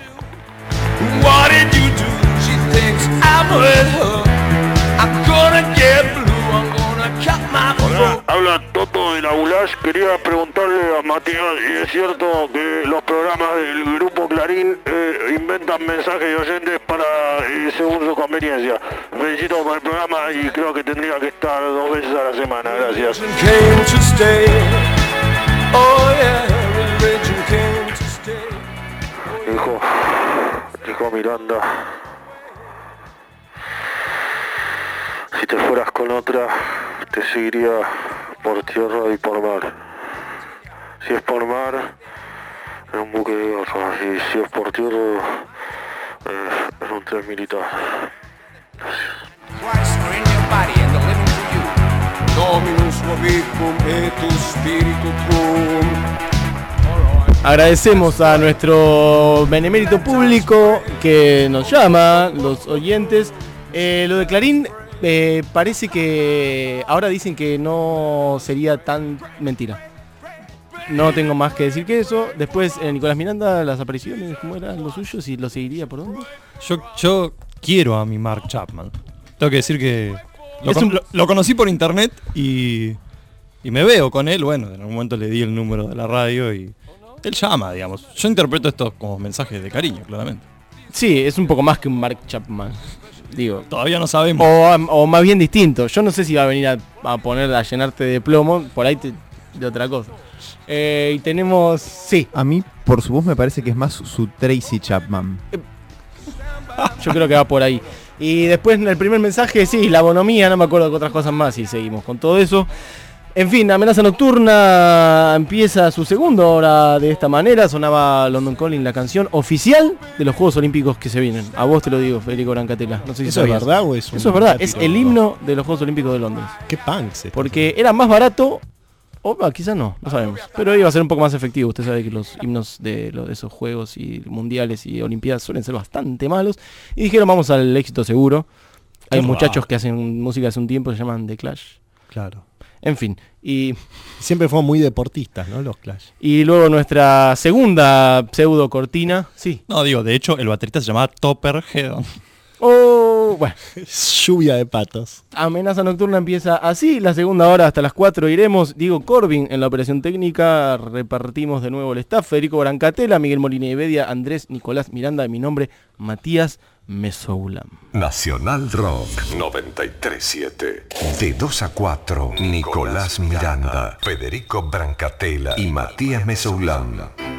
What did you do? She thinks I'm with her. I'm gonna get blue. I'm gonna cut my throat. Hola, habla Toto de la U L A S. Quería preguntarle a Matías si es cierto que los programas del Grupo Clarín eh, inventan mensajes de oyentes para eh, según su conveniencia. Felicito por el programa y creo que tendría que estar dos veces a la semana. Gracias. Dijo, dijo Miranda, si te fueras con otra, te seguiría por tierra y por mar. Si es por mar, en un buque de guerra, y si es por tierra, eh, en un tren militar. Dominus vobiscum et spiritus. Agradecemos a nuestro benemérito público que nos llama, los oyentes. Eh, lo de Clarín eh, parece que ahora dicen que no sería tan mentira. No tengo más que decir que eso. Después eh, Nicolás Miranda, las apariciones, ¿cómo eran los suyos? ¿Y lo seguiría por dónde? Yo, yo quiero a mi Mark Chapman. Tengo que decir que lo, Es con- un- lo, lo conocí por internet y, y me veo con él. Bueno, en algún momento le di el número de la radio y él llama, digamos. Yo interpreto esto como mensajes de cariño, claramente. Sí, es un poco más que un Mark Chapman. Digo, todavía no sabemos. O, o más bien distinto. Yo no sé si va a venir a, a poner a llenarte de plomo, por ahí te- de otra cosa. Eh, y tenemos, sí. A mí, por su voz, me parece que es más su Tracy Chapman. Yo creo que va por ahí. Y después en el primer mensaje, sí, la bonomía, no me acuerdo de otras cosas más y seguimos con todo eso. En fin, Amenaza Nocturna empieza su segunda hora de esta manera. Sonaba London Calling, la canción oficial de los Juegos Olímpicos que se vienen. A vos te lo digo, Federico Brancatela. No sé si ¿Eso es sabías. verdad o es un Eso es verdad, es sátiro? el himno de los Juegos Olímpicos de Londres. Qué punks. Porque era más barato, o ah, quizás no, no sabemos. Pero iba a ser un poco más efectivo. Usted sabe que los himnos de, lo- de esos juegos y mundiales y olimpiadas suelen ser bastante malos. Y dijeron, vamos al éxito seguro. Hay Qué muchachos raro. que hacen música hace un tiempo, se llaman The Clash. Claro. En fin, y siempre fueron muy deportistas, ¿no? Los Clash. Y luego nuestra segunda pseudo cortina, sí. No, digo, de hecho, el baterista se llamaba Topper Headon. Oh, bueno. Lluvia de patos. Amenaza Nocturna empieza así, la segunda hora hasta las cuatro iremos. Diego Corbin en la operación técnica, repartimos de nuevo el staff. Federico Brancatela, Miguel Molina y Bedia, Andrés Nicolás Miranda, mi nombre, Matías Mesoulam. Nacional Rock noventa y tres siete. De dos a cuatro, Nicolás Miranda, Federico Brancatela y Matías Mesoulam.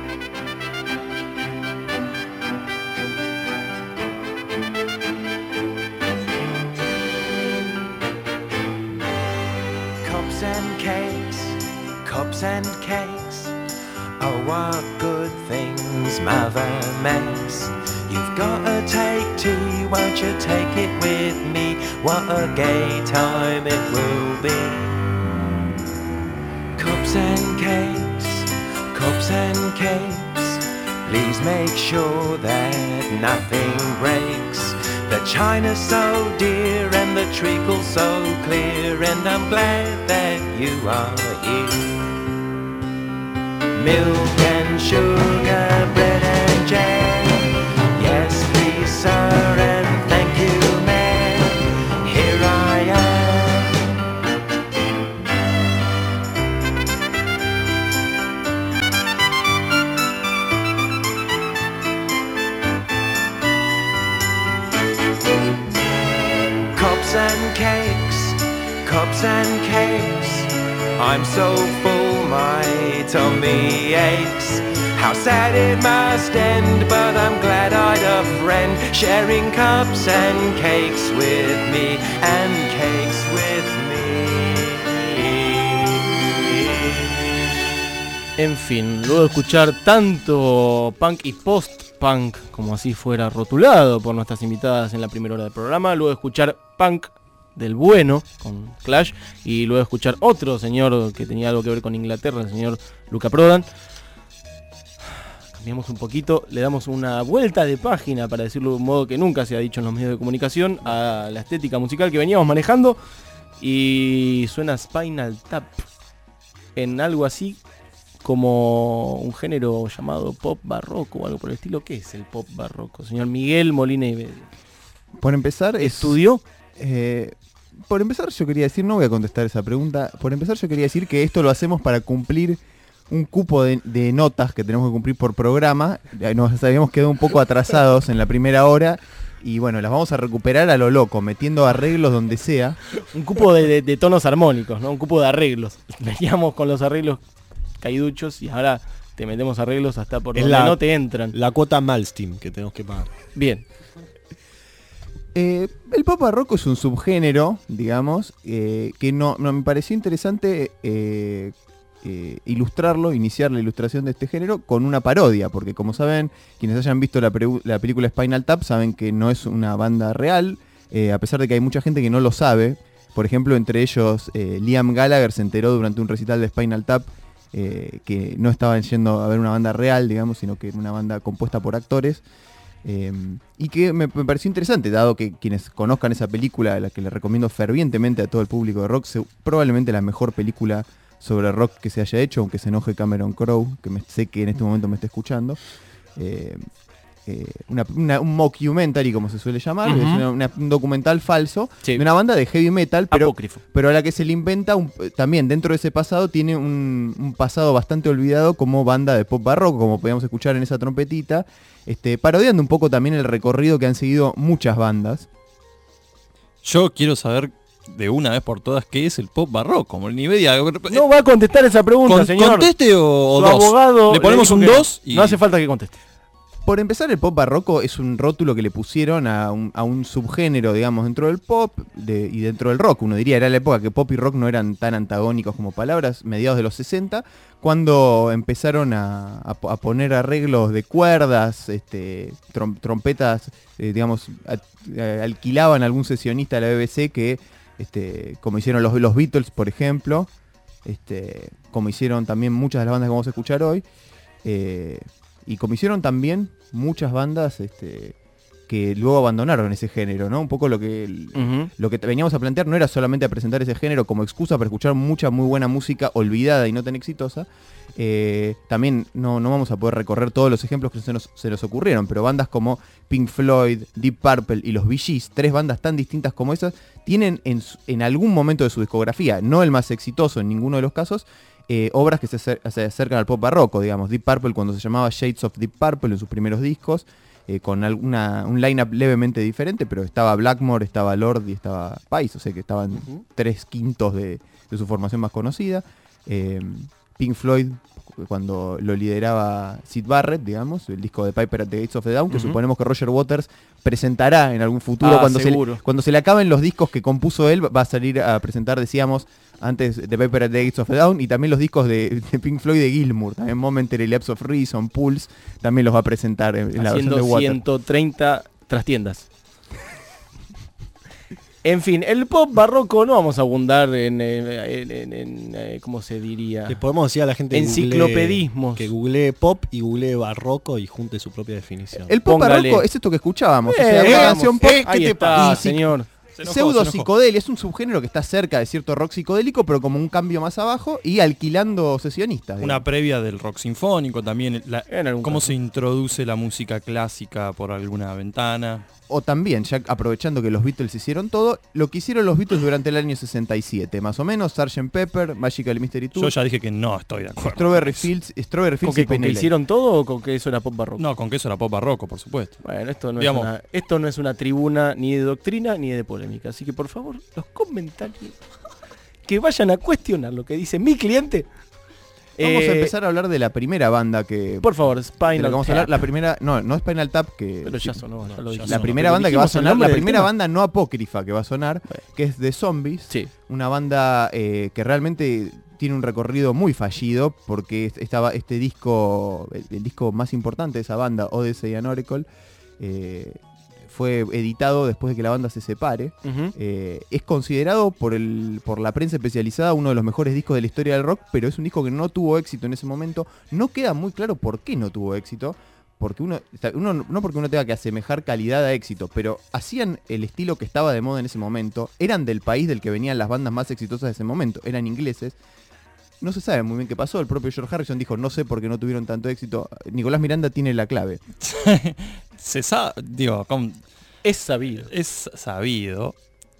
Cups and cakes, cups and cakes. Oh, what good things Mother makes. You've gotta take tea, won't you take it with me? What a gay time it will be. Cups and cakes, cups and cakes. Please make sure that nothing breaks. The china's so dear and the treacle's so clear, and I'm glad that you are here. Milk and sugar, bread and jam. Yes, please, sir, and thank you, ma'am. Here I am. Cups and cakes, cups and cakes. I'm so full, my tummy aches. How sad it must end, but I'm glad I'd a friend sharing cups and cakes with me, and cakes with me. En fin, luego de escuchar tanto punk y post-punk, como así fuera rotulado por nuestras invitadas en la primera hora del programa, luego de escuchar punk del bueno con Clash, y luego de escuchar otro señor que tenía algo que ver con Inglaterra, el señor Luca Prodan, cambiamos un poquito, le damos una vuelta de página, para decirlo de un modo que nunca se ha dicho en los medios de comunicación, a la estética musical que veníamos manejando, y suena Spinal Tap en algo así como un género llamado pop barroco o algo por el estilo. ¿Qué es el pop barroco, señor Miguel Molina y Bedia? Por empezar, es- ¿Estudió? Eh, por empezar yo quería decir, no voy a contestar esa pregunta, por empezar yo quería decir que esto lo hacemos para cumplir un cupo de, de notas que tenemos que cumplir por programa. Nos habíamos quedado un poco atrasados en la primera hora y bueno, las vamos a recuperar a lo loco, metiendo arreglos donde sea. Un cupo de, de, de tonos armónicos, ¿no? Un cupo de arreglos. Veníamos con los arreglos caiduchos y ahora te metemos arreglos hasta por Es donde la- no te entran. La cuota Malstein que tenemos que pagar. Bien. Eh, el pop barroco es un subgénero, digamos, eh, que no, no me pareció interesante eh, eh, ilustrarlo, iniciar la ilustración de este género con una parodia, porque como saben, quienes hayan visto la, pre- la película Spinal Tap saben que no es una banda real, eh, a pesar de que hay mucha gente que no lo sabe. Por ejemplo, entre ellos eh, Liam Gallagher se enteró durante un recital de Spinal Tap eh, que no estaban yendo a ver una banda real, digamos, sino que era una banda compuesta por actores. Eh, y que me, me pareció interesante, dado que quienes conozcan esa película, la que le recomiendo fervientemente a todo el público de rock, se- probablemente la mejor película sobre rock que se haya hecho, aunque se enoje Cameron Crowe, que me, sé que en este momento me está escuchando. Eh, eh, una, una- un mockumentary, como se suele llamar, Ujú. es una- una- un documental falso Sí. de una banda de heavy metal, pero, Apócrifo. pero a la que se le inventa, un- también dentro de ese pasado, tiene un, un pasado bastante olvidado como banda de pop barroco, como podíamos escuchar en esa trompetita, este, parodiando un poco también el recorrido que han seguido muchas bandas. Yo quiero saber de una vez por todas qué es el pop barroco. Ni media. No va a contestar esa pregunta, Con- señor. ¿Conteste o, o Su dos? abogado Le ponemos dijo un que no. dos y... No hace falta que conteste. Por empezar, el pop barroco es un rótulo que le pusieron a un, a un subgénero, digamos, dentro del pop de- y dentro del rock. Uno diría, era la época que pop y rock no eran tan antagónicos como palabras, mediados de los sesenta, cuando empezaron a, a po- a poner arreglos de cuerdas, este, trom- trompetas, eh, digamos, a- eh, alquilaban a algún sesionista de la B B C que, este, como hicieron los, los Beatles, por ejemplo, este, como hicieron también muchas de las bandas que vamos a escuchar hoy, eh, y como hicieron también muchas bandas este, que luego abandonaron ese género, ¿no? Un poco lo que el- Ujú. lo que te veníamos a plantear no era solamente a presentar ese género como excusa para escuchar mucha muy buena música olvidada y no tan exitosa. Eh, también no, no vamos a poder recorrer todos los ejemplos que se nos, se nos ocurrieron, pero bandas como Pink Floyd, Deep Purple y los Bee Gees, tres bandas tan distintas como esas, tienen en, su- en algún momento de su discografía, no el más exitoso en ninguno de los casos, eh, obras que se, acer- se acercan al pop barroco, digamos. Deep Purple cuando se llamaba Shades of Deep Purple en sus primeros discos, eh, con alguna, un line-up levemente diferente, pero estaba Blackmore, estaba Lord y estaba Pais, o sea que estaban tres quintos de, de su formación más conocida. Eh, Pink Floyd, cuando lo lideraba Syd Barrett, digamos, el disco de Piper at the Gates of the Dawn, que Ujú. suponemos que Roger Waters presentará en algún futuro. Ah, cuando, se le, seguro. cuando se le acaben los discos que compuso él, va a salir a presentar, decíamos, antes de Piper at the Gates of the Dawn, y también los discos de, de Pink Floyd de Gilmour, también Momentary Lapse of Reason, Pulse, también los va a presentar en, en la versión Haciendo de Waters. ciento treinta trastiendas. En fin, el pop barroco no vamos a abundar en, eh, en, en- en, eh, ¿cómo se diría? Le podemos decir a la gente que Enciclopedismos. googlee- que googlee pop y googlee barroco y junte su propia definición. El pop Póngale. barroco es esto que escuchábamos, Eh, o sea, una vamos, canción pop eh, que ahí te está, pasa, señor. Se enojó, pseudo se enojó. psicodelia, es un subgénero que está cerca de cierto rock psicodélico, pero como un cambio más abajo y alquilando sesionistas. Una previa del rock sinfónico también. la- En algún cómo caso. se introduce la música clásica por alguna ventana. O también, ya aprovechando que los Beatles hicieron todo, lo que hicieron los Beatles durante el año sesenta y siete, más o menos, sergeant Pepper, Magical Mystery Tour, Yo ya dije que no estoy de acuerdo. Strawberry Fields, Strawberry ¿Con Fields que, y con que Penny Lane. hicieron todo o con que eso era pop barroco? No, con que eso era pop barroco, por supuesto. Bueno, esto no, Digamos- es una, esto no es una tribuna ni de doctrina ni de polémica. Así que por favor, los comentarios que vayan a cuestionar lo que dice mi cliente. Vamos Eh, a empezar a hablar de la primera banda que... Por favor, de la Spinal que vamos a Tap. hablar, la primera, no, no Spinal Tap, que Pero ya sí, sonó, ya no, lo ya dijimos. la sonó. primera Pero banda que va a dijimos el sonar, nombre la del primera tema. banda no apócrifa que va a sonar, que es The Zombies, Sí. una banda eh, que realmente tiene un recorrido muy fallido, porque es- estaba este disco, el, el disco más importante de esa banda, Odyssey and Oracle, eh, fue editado después de que la banda se separe. Ujú. Eh, es considerado por, el, por la prensa especializada uno de los mejores discos de la historia del rock, pero es un disco que no tuvo éxito en ese momento. No queda muy claro por qué no tuvo éxito. Porque uno, uno no porque uno tenga que asemejar calidad a éxito, pero hacían el estilo que estaba de moda en ese momento. Eran del país del que venían las bandas más exitosas de ese momento. Eran ingleses. No se sabe muy bien qué pasó. El propio George Harrison dijo, no sé por qué no tuvieron tanto éxito. Nicolás Miranda tiene la clave. Se sabe, digo, con- Es sabido. es sabido por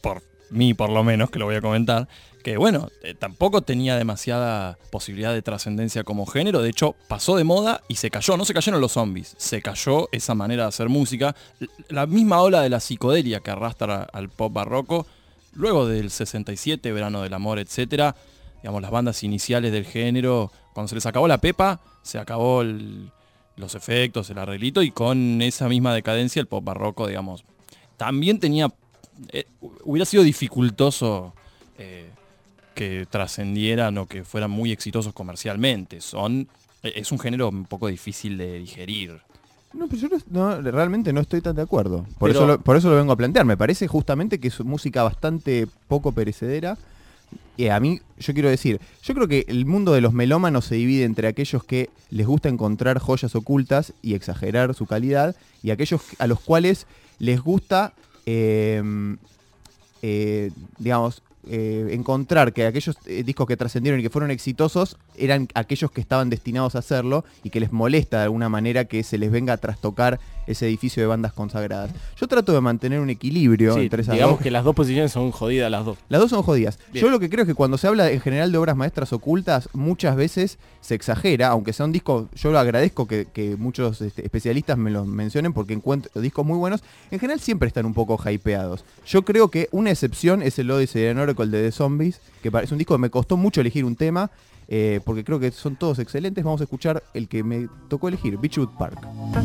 mí por lo menos, que lo voy a comentar, que bueno, eh, tampoco tenía demasiada posibilidad de trascendencia como género. De hecho, pasó de moda y se cayó. No se cayeron los zombies, se cayó esa manera de hacer música. L- La misma ola de la psicodelia que arrastra al pop barroco. Luego del sesenta y siete, Verano del Amor, etcétera, digamos, las bandas iniciales del género, cuando se les acabó la pepa, se acabó el, los efectos, el arreglito, y con esa misma decadencia el pop barroco, digamos, también tenía... Eh, hubiera sido dificultoso... Eh, que trascendieran o que fueran muy exitosos comercialmente. Son, es un género un poco difícil de digerir. No, pero yo no, no, realmente no estoy tan de acuerdo. Por, Pero- eso lo, por eso lo vengo a plantear. Me parece justamente que es música bastante poco perecedera. Y a mí, yo quiero decir, yo creo que el mundo de los melómanos se divide entre aquellos que les gusta encontrar joyas ocultas y exagerar su calidad, y aquellos a los cuales les gusta, eh, eh, digamos, eh, encontrar que aquellos eh, discos que trascendieron y que fueron exitosos eran aquellos que estaban destinados a hacerlo, y que les molesta de alguna manera que se les venga a trastocar ese edificio de bandas consagradas. Yo trato de mantener un equilibrio Sí, entre esas digamos dos. que las dos posiciones son jodidas las dos. Las dos son jodidas. Bien. Yo lo que creo es que cuando se habla en general de obras maestras ocultas, muchas veces se exagera, aunque sea un disco, yo lo agradezco que, que muchos este, especialistas me lo mencionen, porque encuentro discos muy buenos, en general siempre están un poco hypeados. Yo creo que una excepción es el Odyssey and Oracle de The Zombies, que es un disco que me costó mucho elegir un tema, eh, porque creo que son todos excelentes. Vamos a escuchar el que me tocó elegir, Beechwood Park.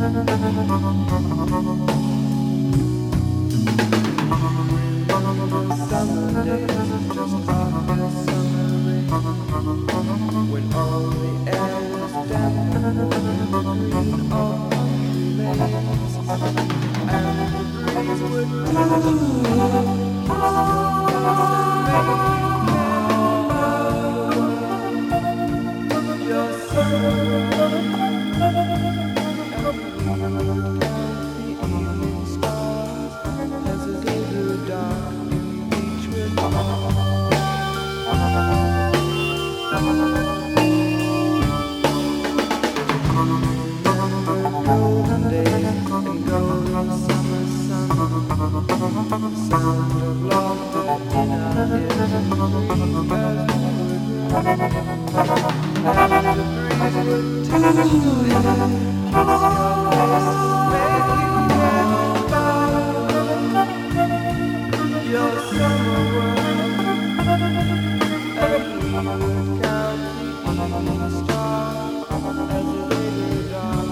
When all the air is damp and all remains, and the breeze would make your the evening stars as they grew dark each with golden days and golden summer sun, sound of laughter in our ears, green birds would run, and the breeze would touch your hair, kiss your face, make you get by your summer world, and we would count the evening stars as they grew dark.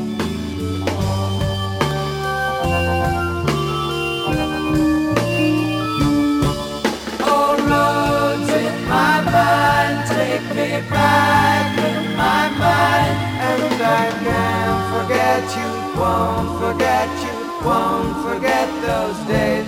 All roads in my mind take me back in my mind, And I can't forget you, won't forget you, won't forget those days.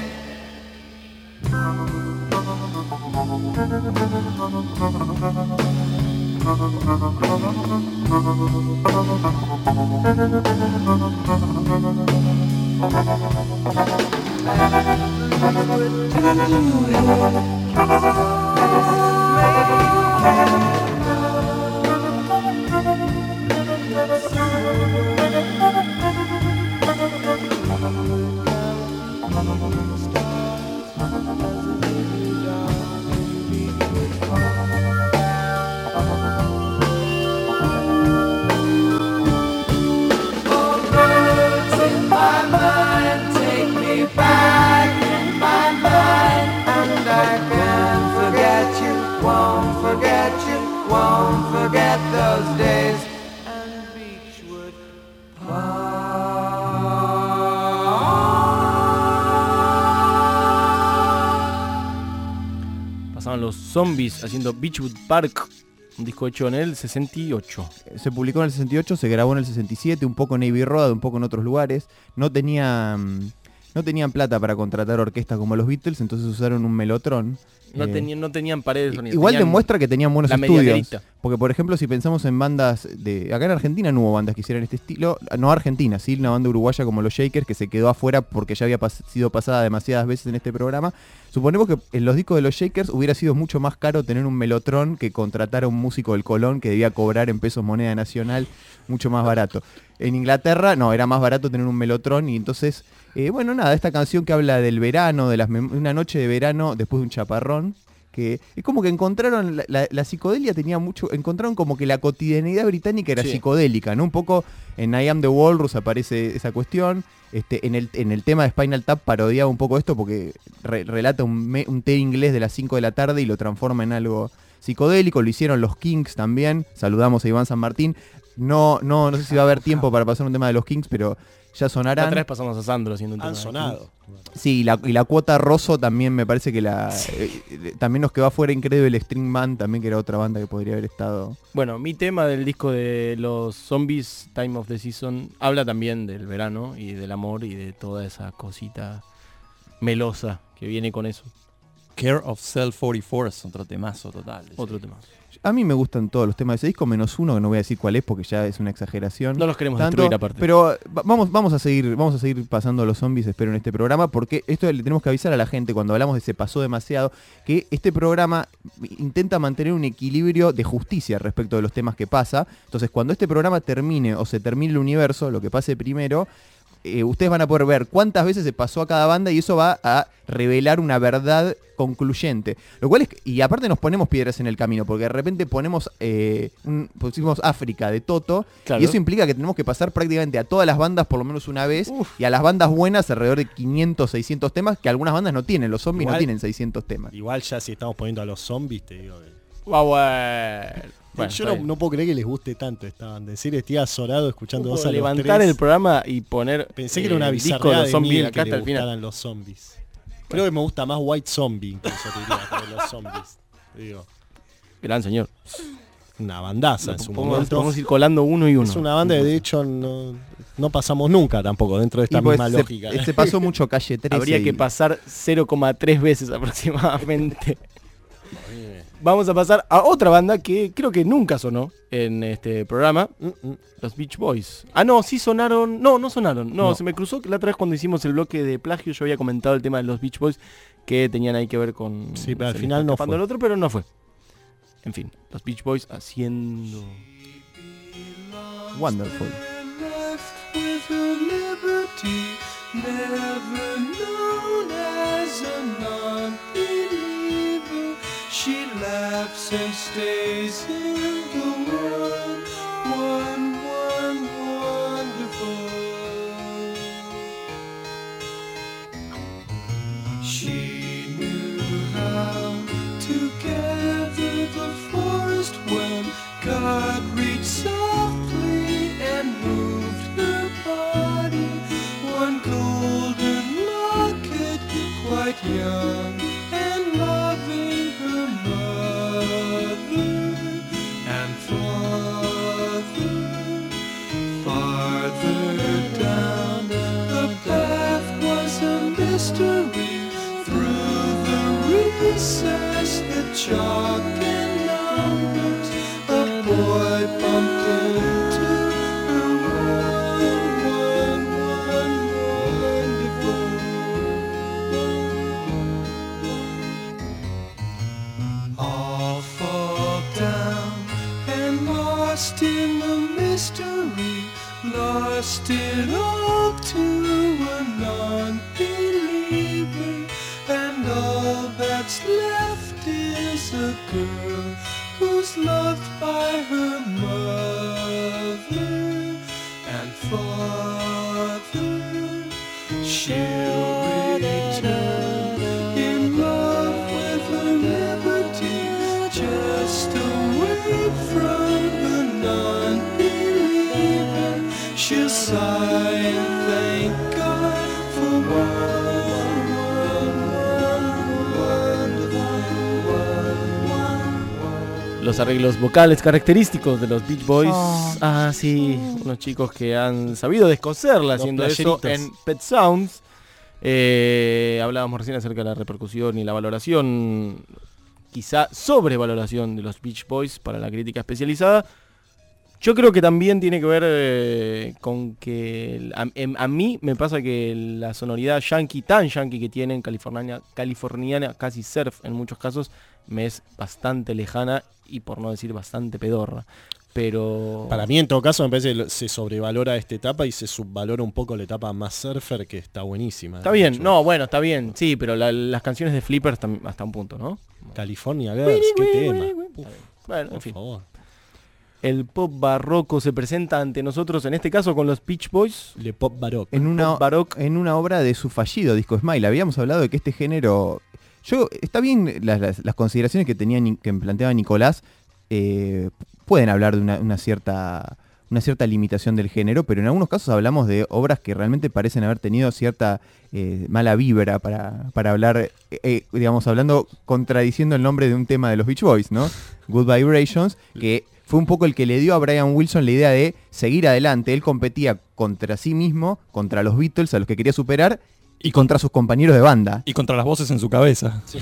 all roads in my mind take me back in my mind, And I can't forget you, won't forget you, won't forget those days. And Beechwood Pasaban los Zombies haciendo Beechwood Park, un disco hecho en el sesenta y ocho. Se publicó en el sesenta y ocho, se grabó en el sesenta y siete, un poco en Abbey Road, un poco en otros lugares. No tenían, no tenían plata para contratar orquestas como los Beatles, entonces usaron un Mellotron. No, Eh, tenían, no tenían paredes de sonido. Igual tenían demuestra que tenían buenos la estudios. medianerita. Porque, por ejemplo, si pensamos en bandas de... Acá en Argentina no hubo bandas que hicieran este estilo. No Argentina, sí, una banda uruguaya como los Shakers, que se quedó afuera porque ya había pas- sido pasada demasiadas veces en este programa. Suponemos que en los discos de los Shakers hubiera sido mucho más caro tener un Melotrón que contratar a un músico del Colón que debía cobrar en pesos moneda nacional mucho más barato. En Inglaterra, no, era más barato tener un Melotrón y entonces... Eh, bueno, nada, esta canción que habla del verano, de las mem- una noche de verano después de un chaparrón, que es como que encontraron, la, la, la psicodelia tenía mucho, encontraron como que la cotidianidad británica era Sí. psicodélica, ¿no? Un poco en I Am the Walrus aparece esa cuestión, este, en, el, en el tema de Spinal Tap parodiaba un poco esto porque re- relata un, me- un té inglés de las cinco de la tarde y lo transforma en algo psicodélico, lo hicieron los Kings también, saludamos a Iván San Martín, no, no, no sé si va a haber tiempo para pasar un tema de los Kings, pero ya sonarán. La otra vez pasamos a Sandro haciendo un tema. Han de sonado. Sí, la, y la cuota Rosso también me parece que la eh, eh, también nos quedó afuera Incredible String Man, también que era otra banda que podría haber estado. Bueno, mi tema del disco de los Zombies, Time of the Season, habla también del verano y del amor y de toda esa cosita melosa que viene con eso. Care of Self cuarenta y cuatro es otro temazo total. Otro tema. A mí me gustan todos los temas de ese disco, menos uno que no voy a decir cuál es porque ya es una exageración. No los queremos destruir aparte. Pero va- vamos, vamos a seguir, vamos a seguir pasando los zombies, espero, en este programa, porque esto le tenemos que avisar a la gente cuando hablamos de Se Pasó Demasiado, que este programa intenta mantener un equilibrio de justicia respecto de los temas que pasa. Entonces, cuando este programa termine o se termine el universo, lo que pase primero, eh, ustedes van a poder ver cuántas veces se pasó a cada banda y eso va a revelar una verdad concluyente. Lo cual es, y aparte nos ponemos piedras en el camino, porque de repente ponemos eh, un, pusimos África de Toto, Claro. y eso implica que tenemos que pasar prácticamente a todas las bandas por lo menos una vez, y a las bandas buenas alrededor de quinientos, seiscientos temas, que algunas bandas no tienen, los zombies no Igual- tienen seiscientos temas. Igual ya si estamos poniendo a los zombies, te digo que... Va bueno. Bueno, Yo está no, bien. no puedo creer que les guste tanto esta banda. En serio, estoy azorado escuchando dos a los levantar tres. el programa y poner Pensé que era una eh, el disco de bizarrada los de zombies Miguel acá que hasta le el final. gustaran los zombies. Creo que me gusta más White Zombie, incluso te diría, que los zombies. Te digo, Gran señor. una bandaza en Lo su podemos- momento. podemos ir colando uno y uno. Es una banda que de hecho no, no pasamos nunca tampoco dentro de esta Y pues misma se- lógica. se pasó mucho Calle trece. Habría que y- pasar cero coma tres veces aproximadamente. Vamos a pasar a otra banda que creo que nunca sonó en este programa. Los Beach Boys. Ah, no, sí sonaron. No, no sonaron. No, No. se me cruzó que la otra vez cuando hicimos el bloque de plagio yo había comentado el tema de los Beach Boys que tenían ahí que ver con... Sí, pero al se me final está no escapando fue. el otro, pero no fue. En fin, los Beach Boys haciendo... Wonderful. with her liberty, never known as a non-believer. She laughs and stays in the one, one, one, wonderful. She knew how to gather the forest when God reached softly and moved her body. One golden locket, quite young and loving her mother and father. Farther down the path was a mystery through the recess, the chalk and numbers. A boy bumped into her one, one, one wonderful. All fall down and lost in the mystery, lost it all to a non-believer, and all that's left is a girl who's loved by her mother and father. She'll return in love with her liberty, just away from the non-believer. She'll sigh and thank God for one, one, one, wonderful. Los arreglos vocales característicos de los Beach Boys. Oh. Ah, sí, unos chicos que han sabido descoserla Los haciendo eso playeritos. en Pet Sounds. Eh, hablábamos recién acerca de la repercusión y la valoración quizá sobrevaloración de los Beach Boys para la crítica especializada. Yo creo que también tiene que ver eh, con que a, em, a mí me pasa que la sonoridad yankee, tan yankee que tienen, californiana, californiana, casi surf en muchos casos, me es bastante lejana y por no decir bastante pedorra. Pero para mí en todo caso me parece que se sobrevalora esta etapa y se subvalora un poco la etapa más surfer, que está buenísima. Está bien, no, bueno, está bien, sí, pero la, las canciones de Flipper están hasta un punto, ¿no? California Girls, qué tema. Uf, bueno, en por fin. favor. El pop barroco se presenta ante nosotros, en este caso con los Beach Boys. Le pop baroque. En una, Pop baroque. en una obra de su fallido disco Smile. Habíamos hablado de que este género... Yo, está bien las, las, las consideraciones que tenía, que planteaba Nicolás, eh, pueden hablar de una, una cierta... una cierta limitación del género, pero en algunos casos hablamos de obras que realmente parecen haber tenido cierta eh, mala vibra para, para hablar, eh, digamos, hablando, contradiciendo el nombre de un tema de los Beach Boys, ¿no? Good Vibrations, que fue un poco el que le dio a Brian Wilson la idea de seguir adelante. Él competía contra sí mismo, contra los Beatles, a los que quería superar, y contra sus compañeros de banda. Y contra las voces en su cabeza. Sí.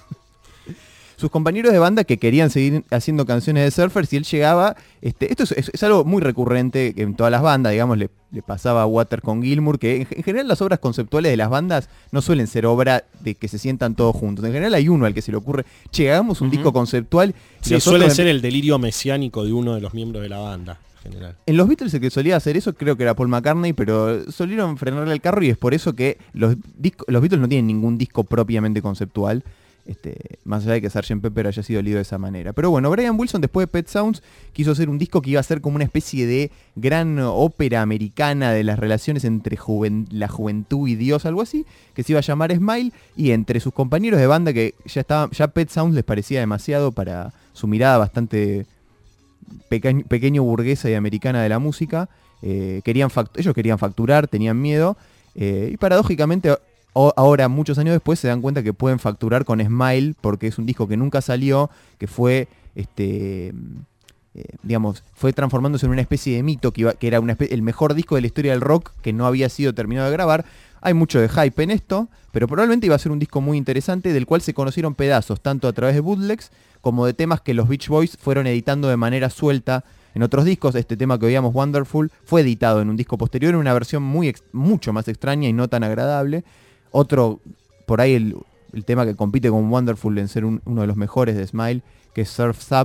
Sus compañeros de banda que querían seguir haciendo canciones de surfers y él llegaba, este, esto es, es, es algo muy recurrente en todas las bandas, digamos, le, le pasaba a Waters con Gilmour, que en, en general las obras conceptuales de las bandas no suelen ser obra de que se sientan todos juntos, en general hay uno al que se le ocurre, che, hagamos un uh-huh. disco conceptual. Sí, suele ser el delirio mesiánico de uno de los miembros de la banda. General. En los Beatles el que solía hacer eso creo que era Paul McCartney, pero solieron frenarle el carro y es por eso que los, disco, los Beatles no tienen ningún disco propiamente conceptual. Este, más allá de que sergeant Pepper haya sido leído de esa manera. Pero bueno, Brian Wilson después de Pet Sounds quiso hacer un disco que iba a ser como una especie de gran ópera americana de las relaciones entre juven- la juventud y Dios, algo así, que se iba a llamar Smile, y entre sus compañeros de banda que ya estaban, ya Pet Sounds les parecía demasiado para su mirada bastante pequeño, pequeño burguesa y americana de la música, eh, querían fact- ellos querían facturar, tenían miedo, eh, y paradójicamente O, ahora, muchos años después, se dan cuenta que pueden facturar con Smile, porque es un disco que nunca salió, que fue, este, eh, digamos, fue transformándose en una especie de mito, que, iba, que era una espe- el mejor disco de la historia del rock, que no había sido terminado de grabar. Hay mucho de hype en esto, pero probablemente iba a ser un disco muy interesante, del cual se conocieron pedazos, tanto a través de bootlegs, como de temas que los Beach Boys fueron editando de manera suelta en otros discos. Este tema que oíamos, Wonderful, fue editado en un disco posterior, en una versión muy ex- mucho más extraña y no tan agradable. Otro, por ahí el, el tema que compite con Wonderful en ser un, uno de los mejores de Smile, que es Surf's Up,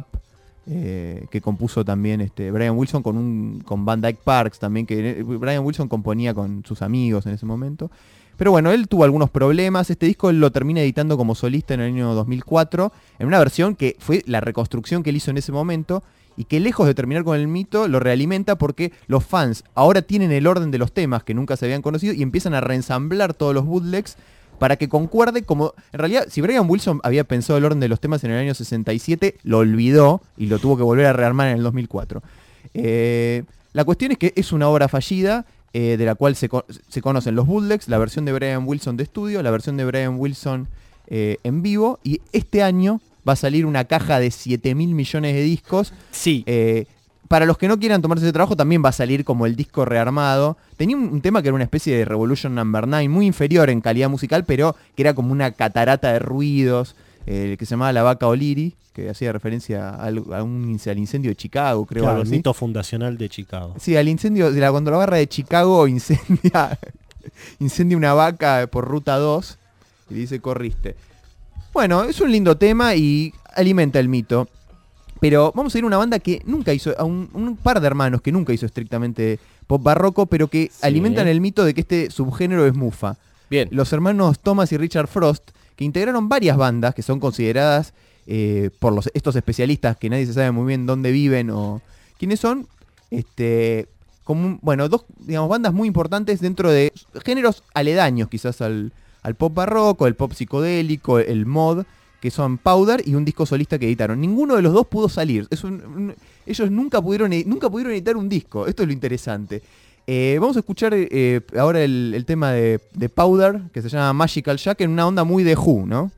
eh, que compuso también este Brian Wilson con un con Van Dyke Parks también, que Brian Wilson componía con sus amigos en ese momento. Pero bueno, él tuvo algunos problemas. Este disco él lo termina editando como solista en el año dos mil cuatro, en una versión que fue la reconstrucción que él hizo en ese momento, y que lejos de terminar con el mito, lo realimenta porque los fans ahora tienen el orden de los temas que nunca se habían conocido y empiezan a reensamblar todos los bootlegs para que concuerde como... En realidad, si Brian Wilson había pensado el orden de los temas en el año sesenta y siete, lo olvidó y lo tuvo que volver a rearmar en el dos mil cuatro. Eh, la cuestión es que es una obra fallida, eh, de la cual se, co- se conocen los bootlegs, la versión de Brian Wilson de estudio, la versión de Brian Wilson eh, en vivo, y este año va a salir una caja de siete mil millones de discos. Sí. Eh, para los que no quieran tomarse ese trabajo, también va a salir como el disco rearmado. Tenía un, un tema que era una especie de Revolution Number nueve, muy inferior en calidad musical, pero que era como una catarata de ruidos, eh, que se llamaba La Vaca O'Leary, que hacía referencia al, a un, al incendio de Chicago, creo. Claro, algo el así. mito fundacional de Chicago. Sí, al incendio, de la, cuando la barra de Chicago incendia, incendia una vaca por ruta dos y dice corriste. Bueno, es un lindo tema y alimenta el mito. Pero vamos a ir a una banda que nunca hizo, a un, un par de hermanos que nunca hizo estrictamente pop barroco, pero que sí alimentan el mito de que este subgénero es mufa. Bien. Los hermanos Thomas y Richard Frost, que integraron varias bandas que son consideradas eh, por los, estos especialistas, que nadie se sabe muy bien dónde viven o quiénes son, este, como un, bueno, dos, digamos, bandas muy importantes dentro de géneros aledaños quizás al, al pop barroco, el pop psicodélico, el mod, que son Powder y un disco solista que editaron. Ninguno de los dos pudo salir. Es un, un, ellos nunca pudieron, nunca pudieron editar un disco. Esto es lo interesante. Eh, vamos a escuchar eh, ahora el, el tema de, de Powder, que se llama Magical Jack, en una onda muy de Who, ¿no?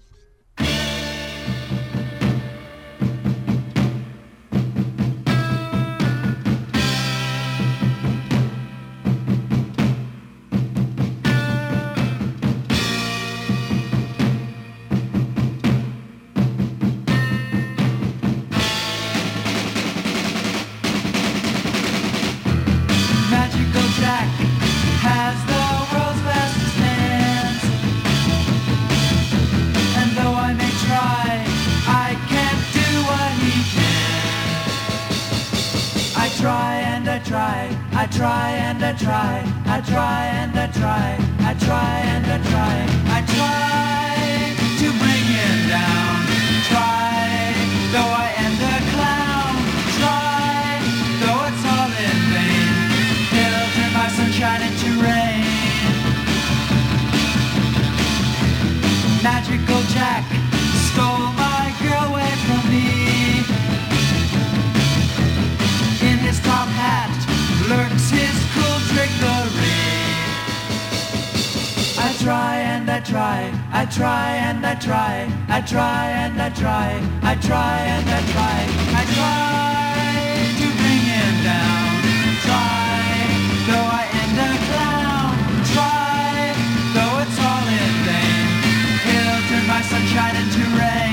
I try and I try, I try and I try, I try and I try, I try to bring him down. Try, though I am the clown. Try, though it's all in vain. He'll turn my sunshine into rain. Magical Jack stole my girl away from me. In his top hat lurks his cool trickery. I try and I try, I try and I try, I try and I try, I try and I try, I try to bring him down. Try, though I am the clown. Try, though it's all in vain. He'll turn my sunshine into rain.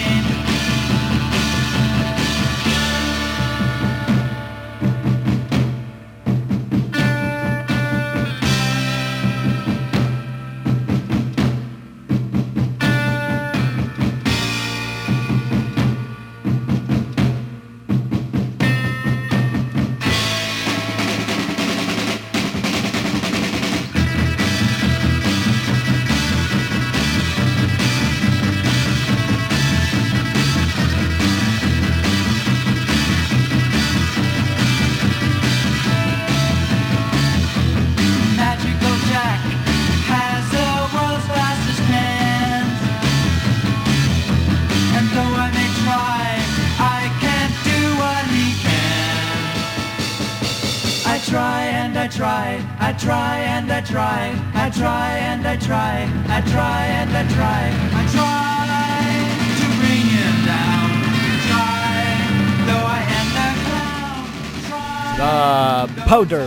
Magical Jack has the world's fastest hands. And though I may try, I can't do what he can. I try and I try, I try and I try, I try and I try, I try and I try, I try to bring him down. Try, though I am the clown. Va Powder,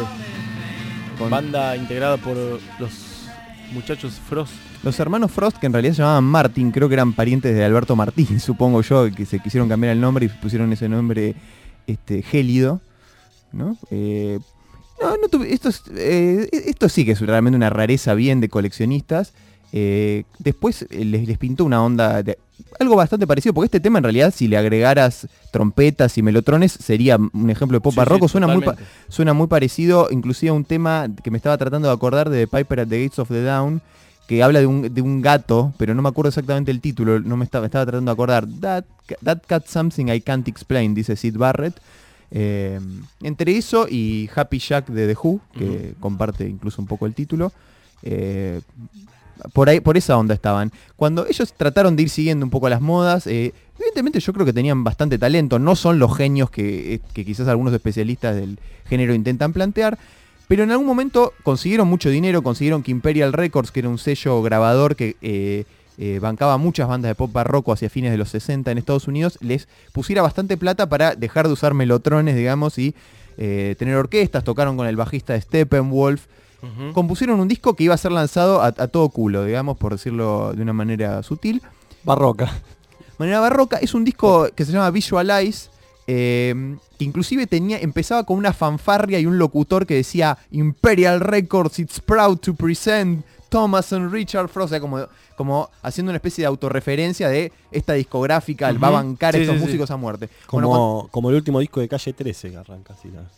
banda integrada por los muchachos Frost. Los hermanos Frost, que en realidad se llamaban Martin, creo que eran parientes de Alberto Martín, supongo yo, que se quisieron cambiar el nombre y pusieron ese nombre este, gélido, ¿no? Eh, no, no tuve, esto, es, eh, esto sí que es realmente una rareza bien de coleccionistas. Eh, después eh, les, les pintó una onda de algo bastante parecido, porque este tema en realidad si le agregaras trompetas y melotrones sería un ejemplo de pop Sí, barroco. sí, suena, muy pa- totalmente. suena muy parecido, inclusive a un tema que me estaba tratando de acordar de The Piper at the Gates of the Dawn, que habla de un, de un gato, pero no me acuerdo exactamente el título, no me estaba, me estaba tratando de acordar. That, that cat something I can't explain, dice Sid Barrett. Eh, entre eso y Happy Jack de The Who, que uh-huh. comparte incluso un poco el título. Eh, por ahí, por esa onda estaban. Cuando ellos trataron de ir siguiendo un poco las modas, eh, evidentemente yo creo que tenían bastante talento. No son los genios que, que quizás algunos especialistas del género intentan plantear. Pero en algún momento consiguieron mucho dinero, consiguieron que Imperial Records, que era un sello grabador que eh, eh, bancaba muchas bandas de pop barroco hacia fines de los sesenta en Estados Unidos, les pusiera bastante plata para dejar de usar melotrones, digamos, y eh, tener orquestas. Tocaron con el bajista de Steppenwolf. Uh-huh. Compusieron un disco que iba a ser lanzado a, a todo culo, digamos, por decirlo de una manera sutil. Barroca. Manera barroca. Es un disco que se llama Visualize, eh, que inclusive tenía, empezaba con una fanfarria y un locutor que decía Imperial Records, it's proud to present Thomas and Richard Frost, o sea, como, como haciendo una especie de autorreferencia de esta discográfica, uh-huh. va a bancar a Sí, estos sí, músicos sí. a muerte. Como, Bueno, cuando- como el último disco de Calle trece que arranca así. ¿no?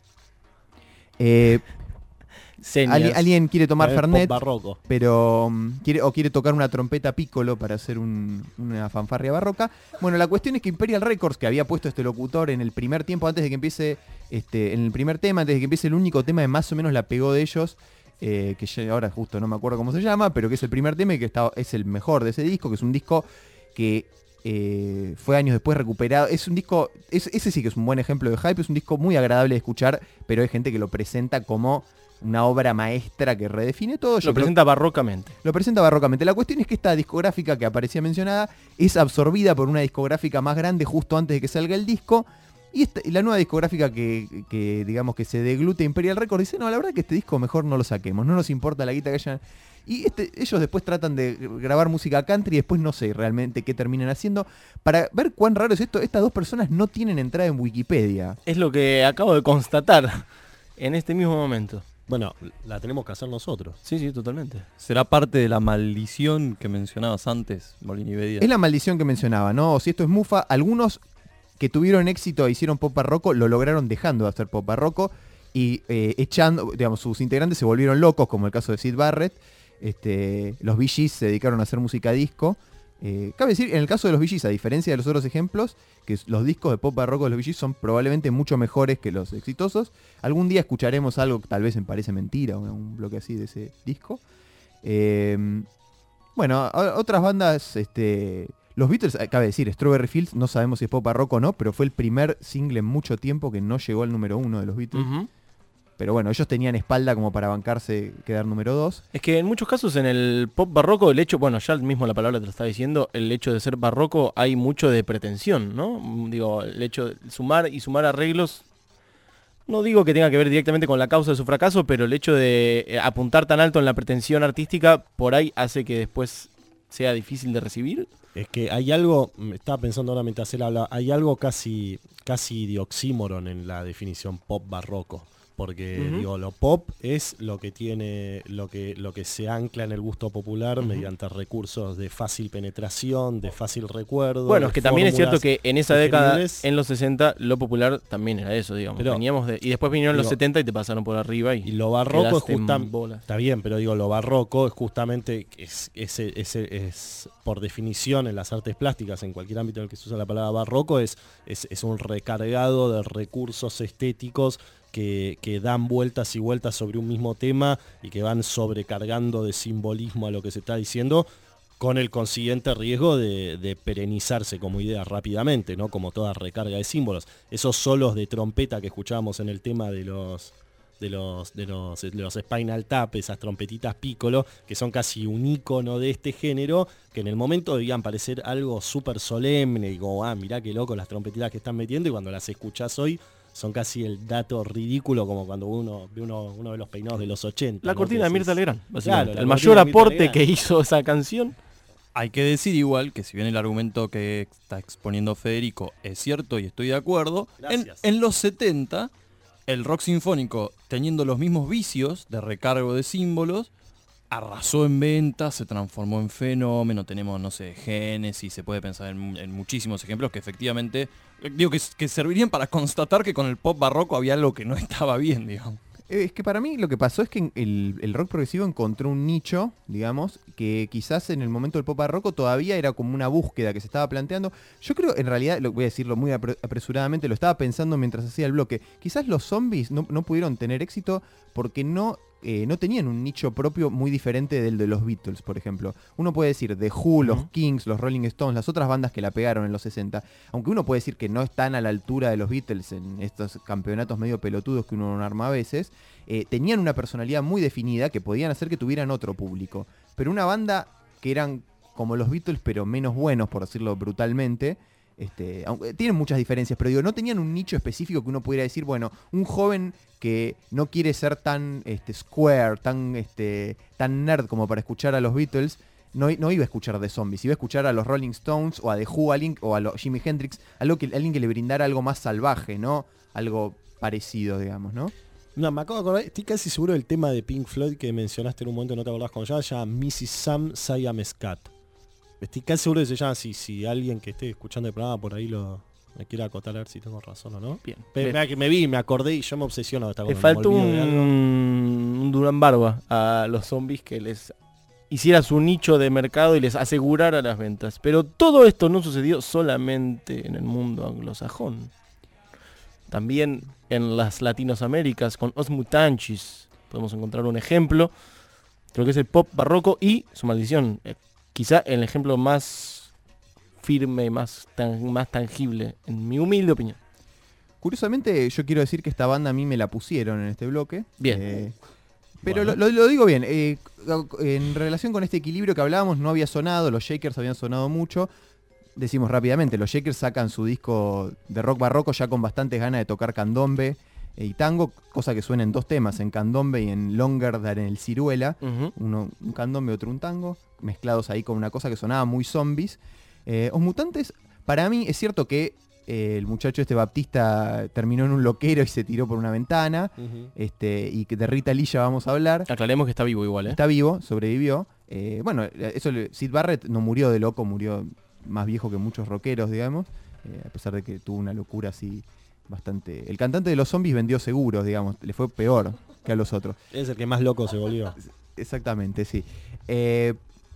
Eh, Señas. Ali- alguien quiere tomar Eh, Fernet, pop barroco. pero um, quiere, o quiere tocar una trompeta piccolo para hacer un- una fanfarria barroca. Bueno, la cuestión es que Imperial Records, que había puesto este locutor en el primer tiempo, antes de que empiece, este, en el primer tema, antes de que empiece el único tema que más o menos la pegó de ellos, eh, que ya ahora justo no me acuerdo cómo se llama, pero que es el primer tema y que está, es el mejor de ese disco, que es un disco que eh, fue años después recuperado. Es un disco, es- ese sí que es un buen ejemplo de hype, es un disco muy agradable de escuchar, pero hay gente que lo presenta como una obra maestra que redefine todo. Yo Lo creo- presenta barrocamente. Lo presenta barrocamente. La cuestión es que esta discográfica que aparecía mencionada es absorbida por una discográfica más grande justo antes de que salga el disco. Y, esta- y la nueva discográfica que, que, digamos que se deglute Imperial Records dice, no, la verdad que este disco mejor no lo saquemos, no nos importa la guita que hayan. Y este, ellos después tratan de grabar música country y después no sé realmente qué terminan haciendo. Para ver cuán raro es esto, estas dos personas no tienen entrada en Wikipedia. Es lo que acabo de constatar en este mismo momento. Bueno, la tenemos que hacer nosotros. Sí, sí, totalmente. ¿Será parte de la maldición que mencionabas antes, Molini Bedia? Es la maldición que mencionaba, ¿no? O si esto es mufa, algunos que tuvieron éxito e hicieron pop barroco lo lograron dejando de hacer pop barroco. y eh, echando, digamos, sus integrantes se volvieron locos, como el caso de Syd Barrett. Este, los Bee Gees se dedicaron a hacer música disco. Eh, cabe decir, en el caso de los Bee Gees, a diferencia de los otros ejemplos, que los discos de pop barroco de los Bee Gees son probablemente mucho mejores que los exitosos. Algún día escucharemos algo que tal vez me parece mentira, un, un bloque así de ese disco. Eh, bueno, a, otras bandas, este, los Beatles, cabe decir, Strawberry Fields, no sabemos si es pop barroco o no, pero fue el primer single en mucho tiempo que no llegó al número uno de los Beatles. Uh-huh. Pero bueno, ellos tenían espalda como para bancarse quedar número dos. Es que en muchos casos en el pop barroco, el hecho, bueno, ya mismo la palabra te lo está diciendo, el hecho de ser barroco hay mucho de pretensión, ¿no? Digo, el hecho de sumar y sumar arreglos, no digo que tenga que ver directamente con la causa de su fracaso, pero el hecho de apuntar tan alto en la pretensión artística, por ahí hace que después sea difícil de recibir. Es que hay algo, estaba pensando ahora mientras él habla, hay algo casi, casi de oxímoron en la definición pop barroco. Porque uh-huh. digo, lo pop es lo que tiene, lo que, lo que se ancla en el gusto popular uh-huh. mediante recursos de fácil penetración, de fácil recuerdo. Bueno, es que también es cierto que en esa década, en los sesenta, lo popular también era eso, digamos. Pero, veníamos de, y después vinieron digo, los setenta y te pasaron por arriba. Y, y lo barroco es justamente. Está bien, pero digo, lo barroco es justamente, es, es, es, es, es por definición en las artes plásticas, en cualquier ámbito en el que se usa la palabra barroco, es, es, es un recargado de recursos estéticos. Que, que dan vueltas y vueltas sobre un mismo tema y que van sobrecargando de simbolismo a lo que se está diciendo, con el consiguiente riesgo de, de perenizarse como idea rápidamente, ¿no? Como toda recarga de símbolos. Esos solos de trompeta que escuchábamos en el tema de los de los de los, de los Spinal Tap, esas trompetitas piccolo, que son casi un ícono de este género, que en el momento debían parecer algo súper solemne, y como, ah, mirá qué loco las trompetitas que están metiendo, y cuando las escuchás hoy son casi el dato ridículo, como cuando uno ve uno, uno de los peinados de los ochenta. La ¿no? cortina de Mirta Legrand, claro, el mayor aporte que hizo esa canción. Hay que decir igual que si bien el argumento que está exponiendo Federico es cierto y estoy de acuerdo, en, en los setenta el rock sinfónico, teniendo los mismos vicios de recargo de símbolos, arrasó en ventas, se transformó en fenómeno. Tenemos, no sé, Génesis, se puede pensar en, en muchísimos ejemplos que efectivamente, digo, que, que servirían para constatar que con el pop barroco había algo que no estaba bien, digamos. Es que para mí lo que pasó es que el, el rock progresivo encontró un nicho, digamos, que quizás en el momento del pop barroco todavía era como una búsqueda que se estaba planteando. Yo creo, en realidad, lo voy a decirlo muy apresuradamente, lo estaba pensando mientras hacía el bloque. Quizás los Zombies no, no pudieron tener éxito porque no... Eh, no tenían un nicho propio muy diferente del de los Beatles, por ejemplo. Uno puede decir The Who, uh-huh. los Kings, los Rolling Stones, las otras bandas que la pegaron en los sesenta, aunque uno puede decir que no están a la altura de los Beatles en estos campeonatos medio pelotudos que uno no arma a veces, eh, tenían una personalidad muy definida que podían hacer que tuvieran otro público. Pero una banda que eran como los Beatles, pero menos buenos, por decirlo brutalmente, Este, aunque tienen muchas diferencias, pero digo, no tenían un nicho específico que uno pudiera decir, bueno, un joven que no quiere ser tan este, square, tan, este, tan nerd como para escuchar a los Beatles, no, no iba a escuchar The Zombies, iba a escuchar a los Rolling Stones o a The Who, a alguien, o a los Jimi Hendrix, algo que, alguien que le brindara algo más salvaje, ¿no? Algo parecido, digamos, ¿no? No, me acabo de acordar, estoy casi seguro del tema de Pink Floyd que mencionaste en un momento, no te acordás cómo se llama, se llama missus Sam Siamescat. Estoy casi seguro de que se llama, si, si alguien que esté escuchando el programa por ahí lo me quiere acotar a ver si tengo razón o no. Bien. Pero me, me vi, me acordé y yo me obsesiono. Hasta Le faltó un, un Durán Barba a los Zombies que les hiciera su nicho de mercado y les asegurara las ventas. Pero todo esto no sucedió solamente en el mundo anglosajón. También en las Latinoaméricas con Os Mutanchis podemos encontrar un ejemplo de lo que es el pop barroco y su maldición. Quizá el ejemplo más firme, más, tan, más tangible, en mi humilde opinión. Curiosamente, yo quiero decir que esta banda a mí me la pusieron en este bloque. Bien. Eh, pero bueno. lo, lo, lo digo bien. Eh, en relación con este equilibrio que hablábamos, no había sonado, los Shakers habían sonado mucho. Decimos rápidamente, los Shakers sacan su disco de rock barroco ya con bastantes ganas de tocar candombe y tango, cosa que suena en dos temas, en candombe y en Longer Than el Ciruela, uh-huh. uno un candombe, otro un tango, mezclados ahí con una cosa que sonaba muy Zombies. Eh, Os Mutantes, para mí es cierto que eh, el muchacho este Baptista terminó en un loquero y se tiró por una ventana, uh-huh. este, y que de Rita Lee ya vamos a hablar. Aclaremos que está vivo igual, ¿eh? Está vivo, sobrevivió. Eh, bueno, eso Syd Barrett no murió de loco, murió más viejo que muchos rockeros, digamos, eh, a pesar de que tuvo una locura así bastante... El cantante de los Zombies vendió seguros, digamos, le fue peor que a los otros. Es el que más loco se volvió. Exactamente, sí. Eh,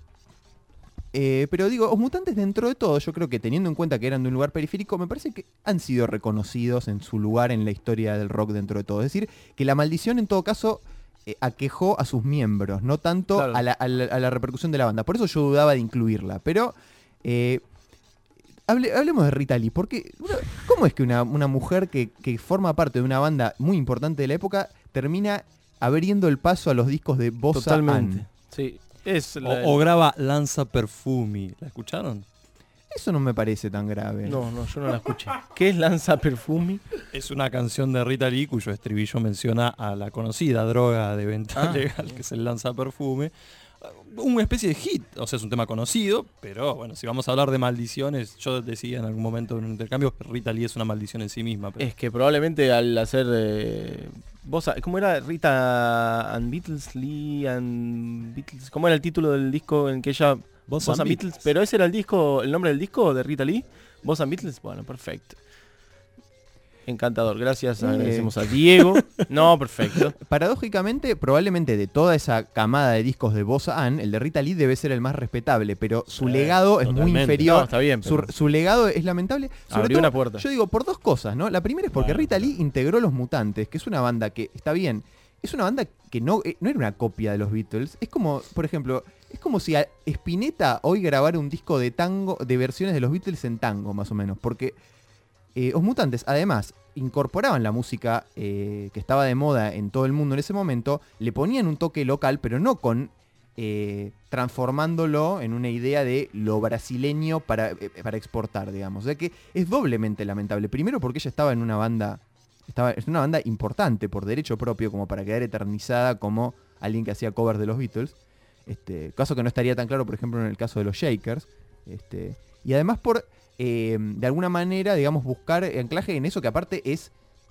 eh, pero digo, Os Mutantes dentro de todo, yo creo que teniendo en cuenta que eran de un lugar periférico, me parece que han sido reconocidos en su lugar en la historia del rock dentro de todo. Es decir, que la maldición en todo caso eh, aquejó a sus miembros, no tanto Claro. a, la, a, la, a la repercusión de la banda. Por eso yo dudaba de incluirla. Pero eh, hable, hablemos de Rita Lee, porque una- ¿cómo es que una, una mujer que, que forma parte de una banda muy importante de la época termina abriendo el paso a los discos de Bossa Totalmente. Ann? Sí. Es O, la- o graba Lanza Perfumi. ¿La escucharon? Eso no me parece tan grave. No, no, yo no la escuché. ¿Qué es Lanza Perfumi? Es una canción de Rita Lee cuyo estribillo menciona a la conocida droga de venta Ah. legal que es el Lanza Perfume. Una especie de hit, o sea, es un tema conocido, pero bueno, si vamos a hablar de maldiciones, yo decía en algún momento en un intercambio, Rita Lee es una maldición en sí misma. Pero Es que probablemente al hacer... Eh, Bossa, ¿cómo era? Rita and Beatles, Lee and Beatles. ¿Cómo era el título del disco en que ella... Boss Boss and and Beatles. Pero ese era el disco, el nombre del disco de Rita Lee. Boss and Beatles. Bueno, perfecto. Encantador. Gracias. Eh. Agradecemos a Diego. No, perfecto. Paradójicamente, probablemente de toda esa camada de discos de Bossa Ann, el de Rita Lee debe ser el más respetable, pero su Sí, legado es muy totalmente. inferior. No, está bien, Su, pero- su legado es lamentable. Sobre Abrió todo, una puerta. Yo digo, por dos cosas, ¿no? La primera es porque Bueno, Rita Lee integró Los Mutantes, que es una banda que, está bien, es una banda que no, eh, no era una copia de los Beatles. Es como, por ejemplo, es como si a Spinetta hoy grabara un disco de tango, de versiones de los Beatles en tango, más o menos. Porque eh, Os Mutantes, además, incorporaban la música eh, que estaba de moda en todo el mundo en ese momento, le ponían un toque local, pero no con eh, transformándolo en una idea de lo brasileño para, eh, para exportar, digamos. O sea que es doblemente lamentable. Primero porque ella estaba en una banda, estaba en una banda importante por derecho propio, como para quedar eternizada como alguien que hacía covers de los Beatles. Este, caso que no estaría tan claro, por ejemplo, en el caso de los Shakers. Este, y además por, eh, de alguna manera, digamos, buscar anclaje en eso que aparte es,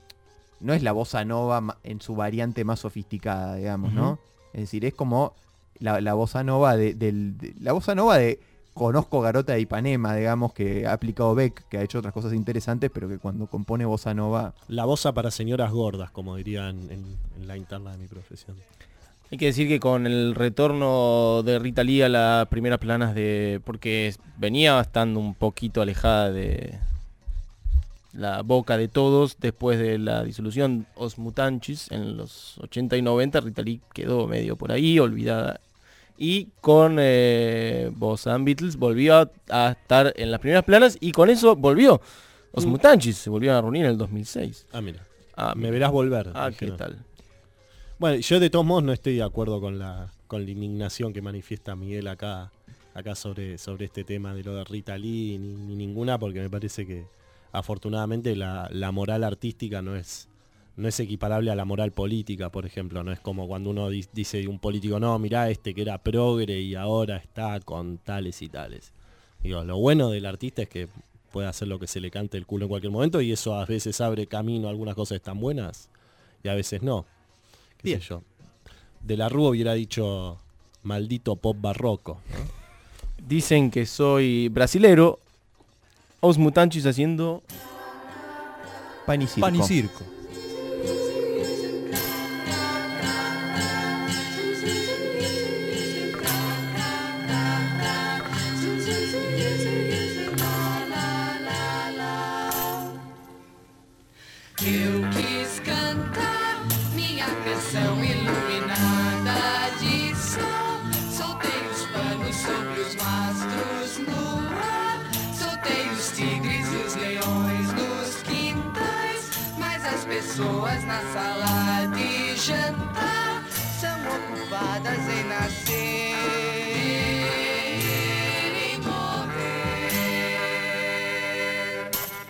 no es la bossa nova ma- en su variante más sofisticada, digamos, ¿no? Ujú. Es decir, es como la, la bossa nova de, del, de- la bossa nova de conozco Garota de Ipanema, digamos, que ha aplicado Beck, que ha hecho otras cosas interesantes, pero que cuando compone bossa nova... La bossa para señoras gordas, como dirían en, en la interna de mi profesión. Hay que decir que con el retorno de Rita Lee a las primeras planas de... Porque venía estando un poquito alejada de la boca de todos después de la disolución Os Mutantes en los ochenta y noventa. Rita Lee quedó medio por ahí, olvidada. Y con eh, Bossa and Beatles volvió a, a estar en las primeras planas y con eso volvió. Os Mm. Mutantes se volvieron a reunir en el dos mil seis. Ah, mira. Ah, Me verás volver. Ah, ¿qué dijeron. tal? Bueno, yo de todos modos no estoy de acuerdo con la, con la indignación que manifiesta Miguel acá, acá sobre, sobre este tema de lo de Rita Lee, ni, ni ninguna, porque me parece que afortunadamente la, la moral artística no es, no es equiparable a la moral política, por ejemplo. No es como cuando uno di- dice de un político, no, mirá este que era progre y ahora está con tales y tales. Digo, lo bueno del artista es que puede hacer lo que se le cante el culo en cualquier momento y eso a veces abre camino a algunas cosas tan buenas y a veces no. ¿Qué Bien. sé yo? De la Rúa hubiera dicho maldito pop barroco, ¿no? Dicen que soy brasilero. Os Mutantes haciendo Pan y circo. Pan y circo. Eu quis cantar minha canção iluminada de sol. Soltei os panos sobre os mastros no ar. Soltei os tigres e os leões nos quintais. Mas as pessoas na sala de jantar são ocupadas em nascer e morrer.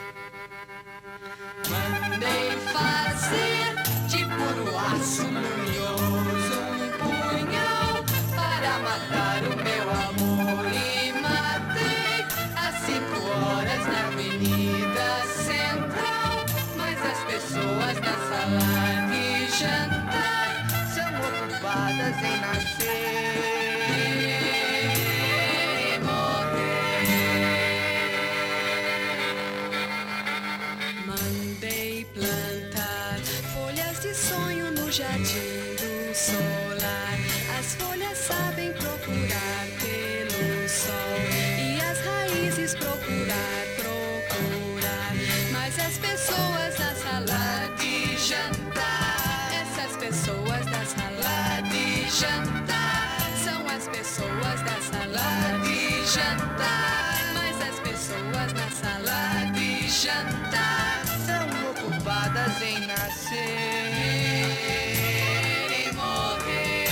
Mandei fazer de puro aço luminoso um punhal para matar o meu amor e matei às cinco horas na Avenida Central. Mas as pessoas na sala de jantar são ocupadas em nascer e morrer. Mandei jardim do solar. As folhas sabem procurar pelo sol e as raízes procurar, procurar. Mas as pessoas na sala de jantar, essas pessoas da sala de jantar, são as pessoas da sala de jantar. Mas as pessoas na sala de jantar são ocupadas em nascer e morrer.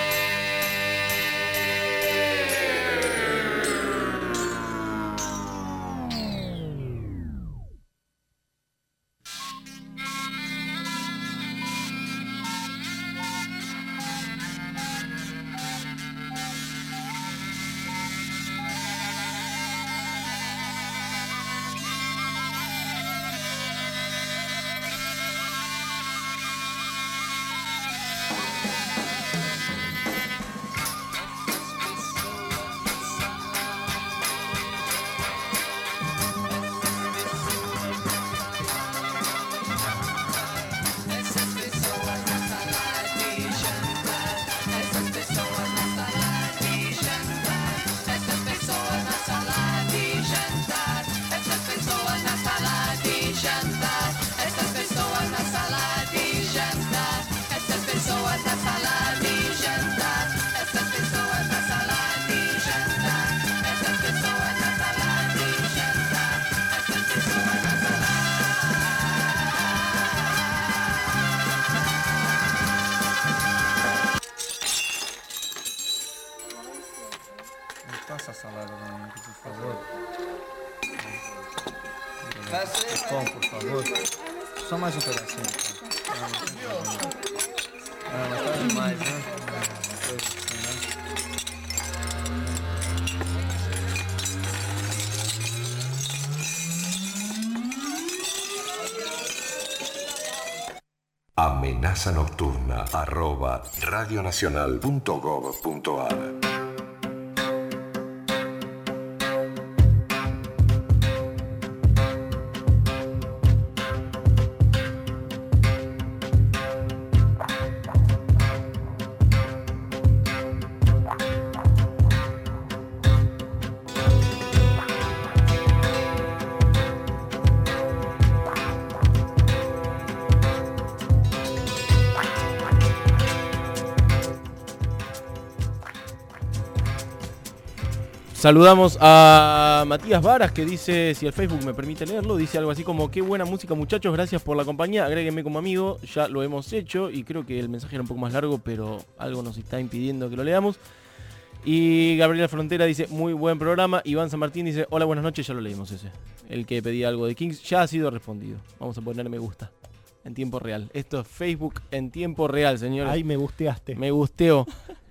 Passa a salada para mim, por favor. Pão, por favor. Só mais um pedacinho. Ah, mas tá demais, né? Coisa assim, né? Amenaza nocturna arroba radionacional punto gov punto ar. Saludamos a Matías Varas, que dice, si el Facebook me permite leerlo, dice algo así como: qué buena música, muchachos, gracias por la compañía, agréguenme como amigo. Ya lo hemos hecho y creo que el mensaje era un poco más largo, pero algo nos está impidiendo que lo leamos. Y Gabriela Frontera dice: muy buen programa. Iván San Martín dice: hola, buenas noches. Ya lo leímos ese. El que pedía algo de Kings ya ha sido respondido. Vamos a poner me gusta en tiempo real. Esto es Facebook en tiempo real, señores. Ay, me gusteaste. Me gusteó.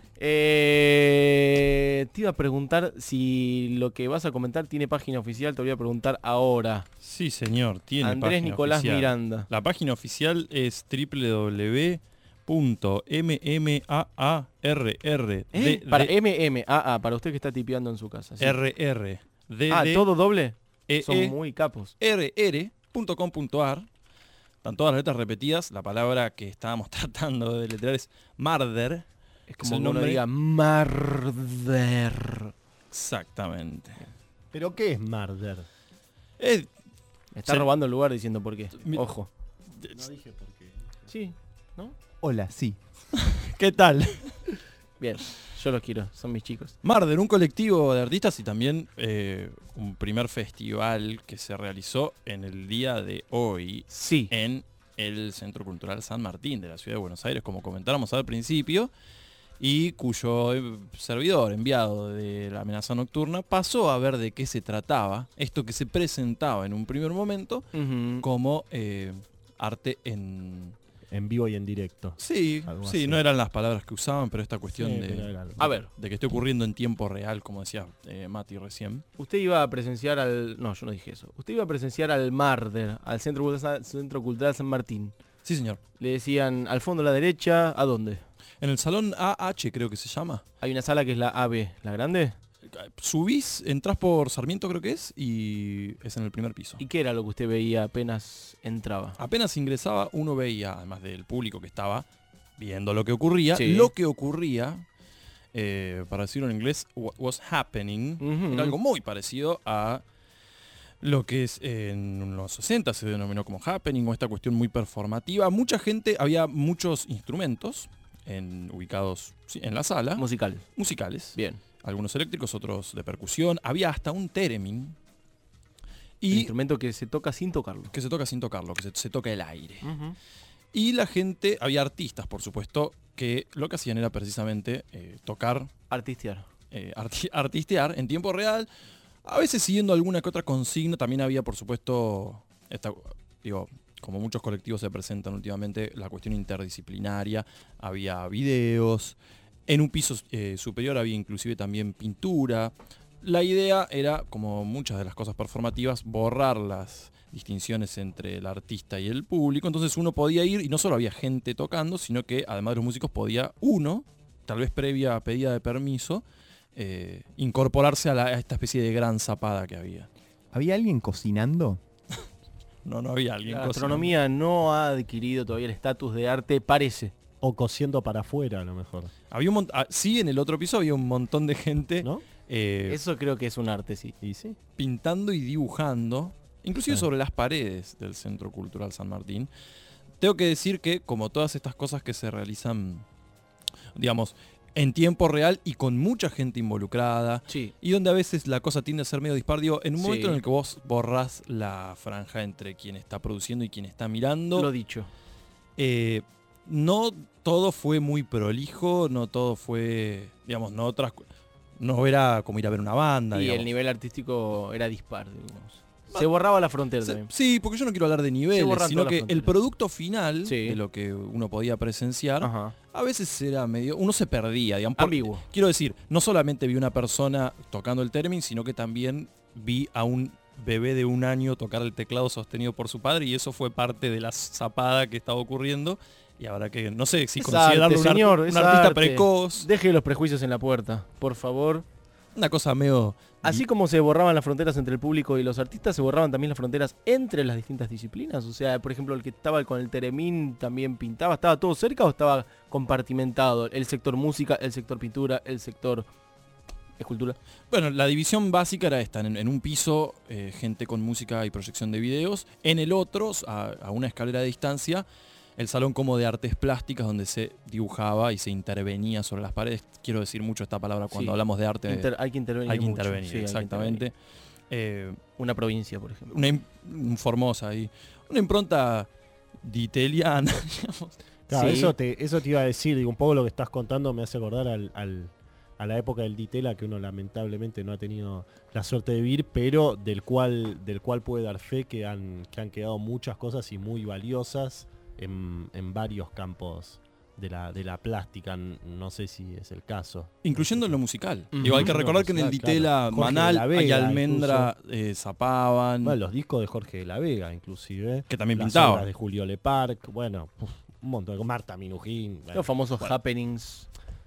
Eh, te iba a preguntar si lo que vas a comentar tiene página oficial. Te voy a preguntar ahora. Sí, señor, tiene Andrés página Nicolás oficial. Miranda. La página oficial es doble u doble u doble u punto m m a a r r ¿Eh? Para M M, ah, ah, para usted que está tipeando en su casa. ¿Sí? R R D Ah, ¿todo doble? E Son muy capos. R R punto com punto ar. Están todas las letras repetidas. La palabra que estábamos tratando de letrear es Marder. Es como que uno diga Marder. Exactamente. ¿Pero qué es Marder? Es, Me está se- robando el lugar diciendo por qué. Mi- Ojo. No dije por qué. Sí, ¿no? Hola, sí. ¿Qué tal? Bien, yo los quiero, son mis chicos. Marder, un colectivo de artistas y también eh, un primer festival que se realizó en el día de hoy sí. en el Centro Cultural San Martín de la Ciudad de Buenos Aires, como comentáramos al principio, y cuyo eh, servidor enviado de la amenaza nocturna pasó a ver de qué se trataba, esto que se presentaba en un primer momento Ujú. como eh, arte en... En vivo y en directo. Sí, Algo sí, así. no eran las palabras que usaban, pero esta cuestión Sí, de, pero era algo. A ver. de que esté ocurriendo en tiempo real, como decía eh, Mati recién. Usted iba a presenciar al... No, yo no dije eso. Usted iba a presenciar al Marder, al Centro Cultural, Centro Cultural San Martín. Sí, señor. Le decían, al fondo a la derecha, ¿a dónde? En el salón A H creo que se llama. Hay una sala que es la A B, ¿la grande? Subís, entrás por Sarmiento creo que es, y es en el primer piso. ¿Y qué era lo que usted veía apenas entraba? Apenas ingresaba, uno veía, además del público que estaba, viendo lo que ocurría. Sí. Lo que ocurría, eh, para decirlo en inglés, what was happening, Ujú. era algo muy parecido a lo que es eh, en los sesenta se denominó como happening, o esta cuestión muy performativa. Mucha gente, había muchos instrumentos en, ubicados sí, en la sala. Musical. Musicales. Bien. Algunos eléctricos, otros de percusión. Había hasta un theremin. Un Y instrumento que se toca sin tocarlo. que se toca sin tocarlo, que se, se toca el aire. Ujú. Y la gente, había artistas, por supuesto, que lo que hacían era precisamente eh, tocar, Artistear. eh, arti- artistear en tiempo real, a veces siguiendo alguna que otra consigna. También había, por supuesto, esta, digo, como muchos colectivos se presentan últimamente, la cuestión interdisciplinaria. Había videos, en un piso eh, superior había inclusive también pintura. La idea era, como muchas de las cosas performativas, borrar las distinciones entre el artista y el público. Entonces uno podía ir y no solo había gente tocando, sino que además de los músicos podía uno, tal vez previa pedida de permiso, eh, incorporarse a, la- a esta especie de gran zapada que había. ¿Había alguien cocinando? No, no había alguien. La cocinando. gastronomía no ha adquirido todavía el estatus de arte, parece. O cosiendo para afuera, a lo mejor. Había un mont- ah, sí, en el otro piso había un montón de gente ¿No? eh, Eso creo que es un arte, sí. ¿Y sí? pintando y dibujando, inclusive Sí. sobre las paredes del Centro Cultural San Martín. Tengo que decir que, como todas estas cosas que se realizan, digamos, en tiempo real y con mucha gente involucrada, Sí. y donde a veces la cosa tiende a ser medio dispar, digo, en un Sí. momento en el que vos borrás la franja entre quien está produciendo y quien está mirando, Lo dicho. eh, no todo fue muy prolijo, no todo fue, digamos, no otras, cu- no era como ir a ver una banda, Y digamos. el nivel artístico era dispar, digamos. Se borraba la frontera Se- también. Sí, porque yo no quiero hablar de niveles, borran sino todas que las el fronteras. producto final Sí. de lo que uno podía presenciar, Ajá. a veces era medio, uno se perdía, digamos. porque- Ambiguo. Quiero decir, no solamente vi una persona tocando el término, sino que también vi a un bebé de un año tocar el teclado sostenido por su padre, y eso fue parte de la zapada que estaba ocurriendo. Y ahora que, no sé si Es considerarlo arte, un, ar- señor, un es artista arte. precoz, Deje los prejuicios en la puerta, por favor. una cosa medio... Así como se borraban las fronteras entre el público y los artistas, se borraban también las fronteras entre las distintas disciplinas. O sea, por ejemplo, el que estaba con el teremín también pintaba. ¿Estaba todo cerca o estaba compartimentado? El sector música, el sector pintura, el sector escultura. Bueno, la división básica era esta. En, en un piso, eh, gente con música y proyección de videos. En el otro, a, a una escalera de distancia, el salón como de artes plásticas, donde se dibujaba y se intervenía sobre las paredes. Quiero decir mucho esta palabra cuando Sí. hablamos de arte. Inter- hay que intervenir Hay que mucho, intervenir, sí, hay que exactamente. Eh, Una provincia, por ejemplo. una im- un Formosa ahí. Una impronta diteliana, digamos. Claro, Sí. eso, te, eso te iba a decir, digo, un poco lo que estás contando me hace acordar al, al- a la época del Ditela, que uno lamentablemente no ha tenido la suerte de vivir, pero del cual, del cual puede dar fe que han, que han quedado muchas cosas y muy valiosas en, en varios campos de la, de la plástica. N- No sé si es el caso. Incluyendo en lo musical. Ujú. Digo, hay que Lo recordar que en el musical, Ditela, claro. Jorge Manal de la Vega, y Almendra eh, zapaban. Bueno, los discos de Jorge de la Vega, inclusive. Que también las pintaba. obras de Julio Leparc, bueno, uf, un montón. Con Marta Minujín. bueno. Los famosos Bueno. happenings.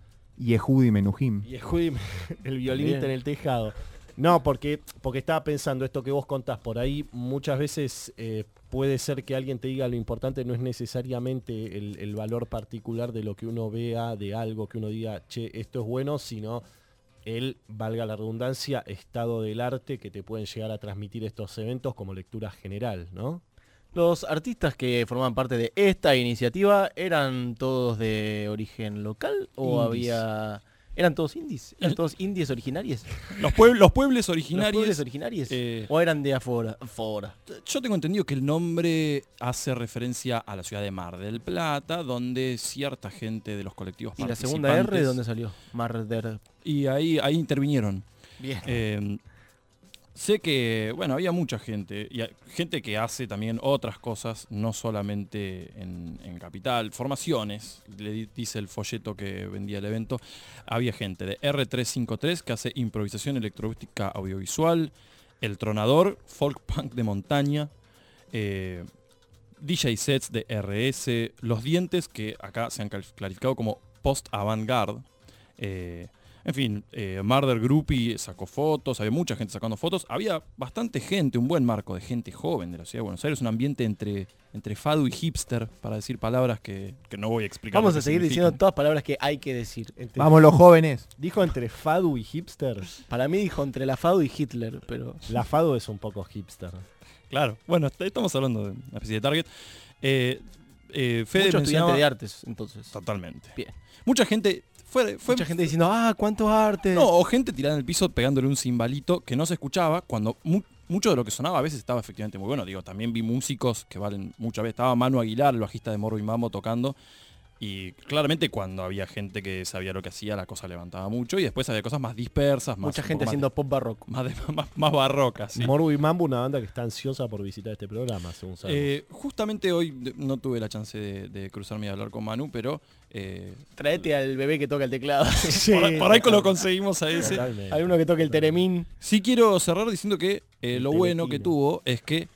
Y Ehudi Menuhin. Y el Judy, el violinista Bien. en el tejado. No, porque, porque estaba pensando esto que vos contás por ahí, muchas veces eh, puede ser que alguien te diga lo importante no es necesariamente el, el valor particular de lo que uno vea, de algo que uno diga, che, esto es bueno, sino el, valga la redundancia, estado del arte que te pueden llegar a transmitir estos eventos como lectura general, ¿no? Los artistas que formaban parte de esta iniciativa, ¿eran todos de origen local o Indies. había... ¿Eran todos indies? ¿Eran todos indies originarios? Los, pueb- los pueblos ¿Los originarios. pueblos originarios? eh, ¿O eran de afuera? afuera? Yo tengo entendido que el nombre hace referencia a la ciudad de Mar del Plata, donde cierta gente de los colectivos ¿Y la participantes... segunda R de dónde salió? Marder. Y ahí, ahí intervinieron. Bien. Eh, sé que, bueno, había mucha gente, y hay gente que hace también otras cosas, no solamente en, en Capital, formaciones, le di- dice el folleto que vendía el evento. Había gente de R trescientos cincuenta y tres que hace improvisación electroacústica audiovisual, El Tronador, folk punk de montaña, eh, D J sets de R S, Los Dientes, que acá se han cal- clarificado como post avant-garde. Eh, En fin, eh, Murder Groupie sacó fotos, había mucha gente sacando fotos, había bastante gente, un buen marco de gente joven de la ciudad de Buenos Aires, un ambiente entre, entre fado y hipster, para decir palabras que, que no voy a explicar. Vamos lo a que seguir significan. diciendo todas palabras que hay que decir. Entre- Vamos los jóvenes. Dijo entre Fadu y hipster. Para mí dijo entre la Fado y Hitler, pero... La Fadu es un poco hipster. Claro, bueno, est- estamos hablando de una especie de target. Eh, eh, Fede Mucho mencionaba- estudiante de artes, entonces. Totalmente. Bien. Mucha gente... Fue, fue Mucha gente diciendo, ah, cuántos artes. No, o gente tirada en el piso pegándole un cimbalito que no se escuchaba cuando mu- mucho de lo que sonaba a veces estaba efectivamente muy bueno. Digo, también vi músicos que valen muchas veces. Estaba Manu Aguilar, el bajista de Morbo y Mambo, tocando. Y claramente cuando había gente que sabía lo que hacía, la cosa levantaba mucho. Y después había cosas más dispersas, más Mucha un gente poco más haciendo de- pop barroco. Más, de- más, más barrocas. Sí. Morbo y Mambo, una banda que está ansiosa por visitar este programa, según sabemos. Eh, justamente hoy de- no tuve la chance de, de cruzarme y hablar con Manu, pero... Eh, Traete al bebé que toca el teclado. Sí, por, por ahí lo conseguimos a ese. Totalmente. Hay uno que toque el teremín. Sí quiero cerrar diciendo que eh, lo bueno que teletino. tuvo es que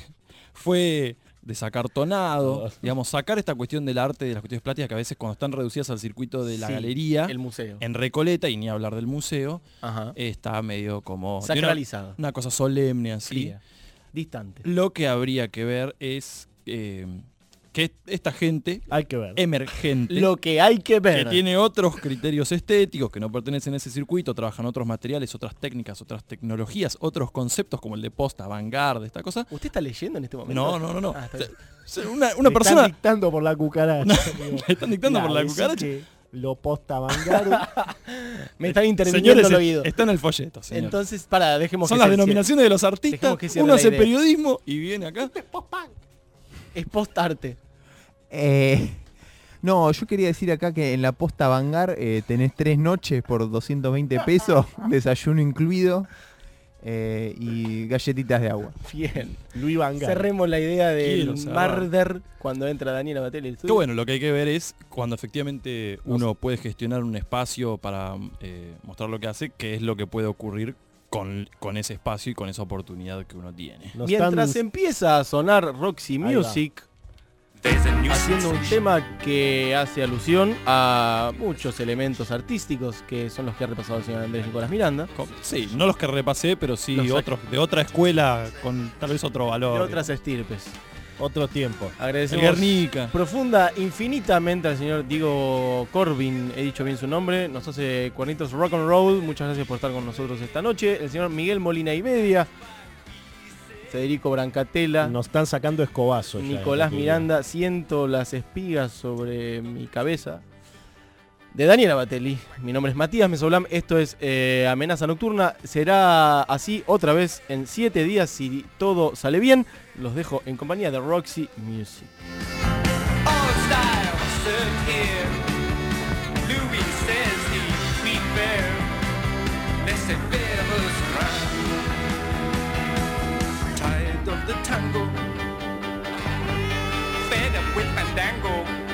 fue desacartonado, digamos, sacar esta cuestión del arte, de las cuestiones plásticas que a veces cuando están reducidas al circuito de la Sí, galería, el museo. en Recoleta, y ni hablar del museo, Ajá. está medio como... Sacralizado. Una, una cosa solemne así. Fría. Distante. Lo que habría que ver es eh, que esta gente Hay que ver. emergente... Lo que hay que ver. que tiene otros criterios estéticos, que no pertenecen a ese circuito, trabajan otros materiales, otras técnicas, otras tecnologías, otros conceptos como el de post avant-garde, esta cosa. ¿Usted está leyendo en este momento? No, no, no, no. Ah, está bien. O sea, Una, una Le persona... Están dictando por la cucaracha. Le están dictando por la decí cucaracha. que Lo posta vanguardia. Me están interviniendo Señores, el oído. está en el folleto, señor. Entonces, para, dejemos Son que las se denominaciones de los cierre. artistas. Dejemos que cierre Uno la hace idea. periodismo y viene acá. Es post-arte. Eh, no, yo quería decir acá que en la posta Vanguard eh, tenés tres noches por doscientos veinte pesos, desayuno incluido eh, y galletitas de agua. Bien. Luis Vanguard. Cerremos la idea Quiero del cerrar. Marder cuando entra Daniela Batelli al Qué estudio. bueno, lo que hay que ver es cuando efectivamente uno puede gestionar un espacio para eh, mostrar lo que hace, qué es lo que puede ocurrir con, con ese espacio y con esa oportunidad que uno tiene. Nos Mientras están- empieza a sonar Roxy Ahí va. Music, haciendo un tema que hace alusión a muchos elementos artísticos que son los que ha repasado el señor Andrés Nicolás Miranda. Sí, no los que repasé, pero sí Los sac- otros de otra escuela con tal vez otro valor. De otras estirpes. Otro tiempo. Agradecemos El Guernica. profunda, infinitamente al señor Diego Corbin, he dicho bien su nombre, nos hace cuernitos rock and roll, muchas gracias por estar con nosotros esta noche. El señor Miguel Molina y Media, Federico Brancatela, Nos están sacando escobazos. ya, Nicolás en el Miranda, siento las espigas sobre mi cabeza. De Daniela Batelli, mi nombre es Matías Mesoblam, esto es eh, Amenaza Nocturna, será así otra vez en siete días si todo sale bien. Los dejo en compañía de Roxy Music. All style stood here. Louis says he be fair. Laissez faire was tired of the tango. Fed up with fandango.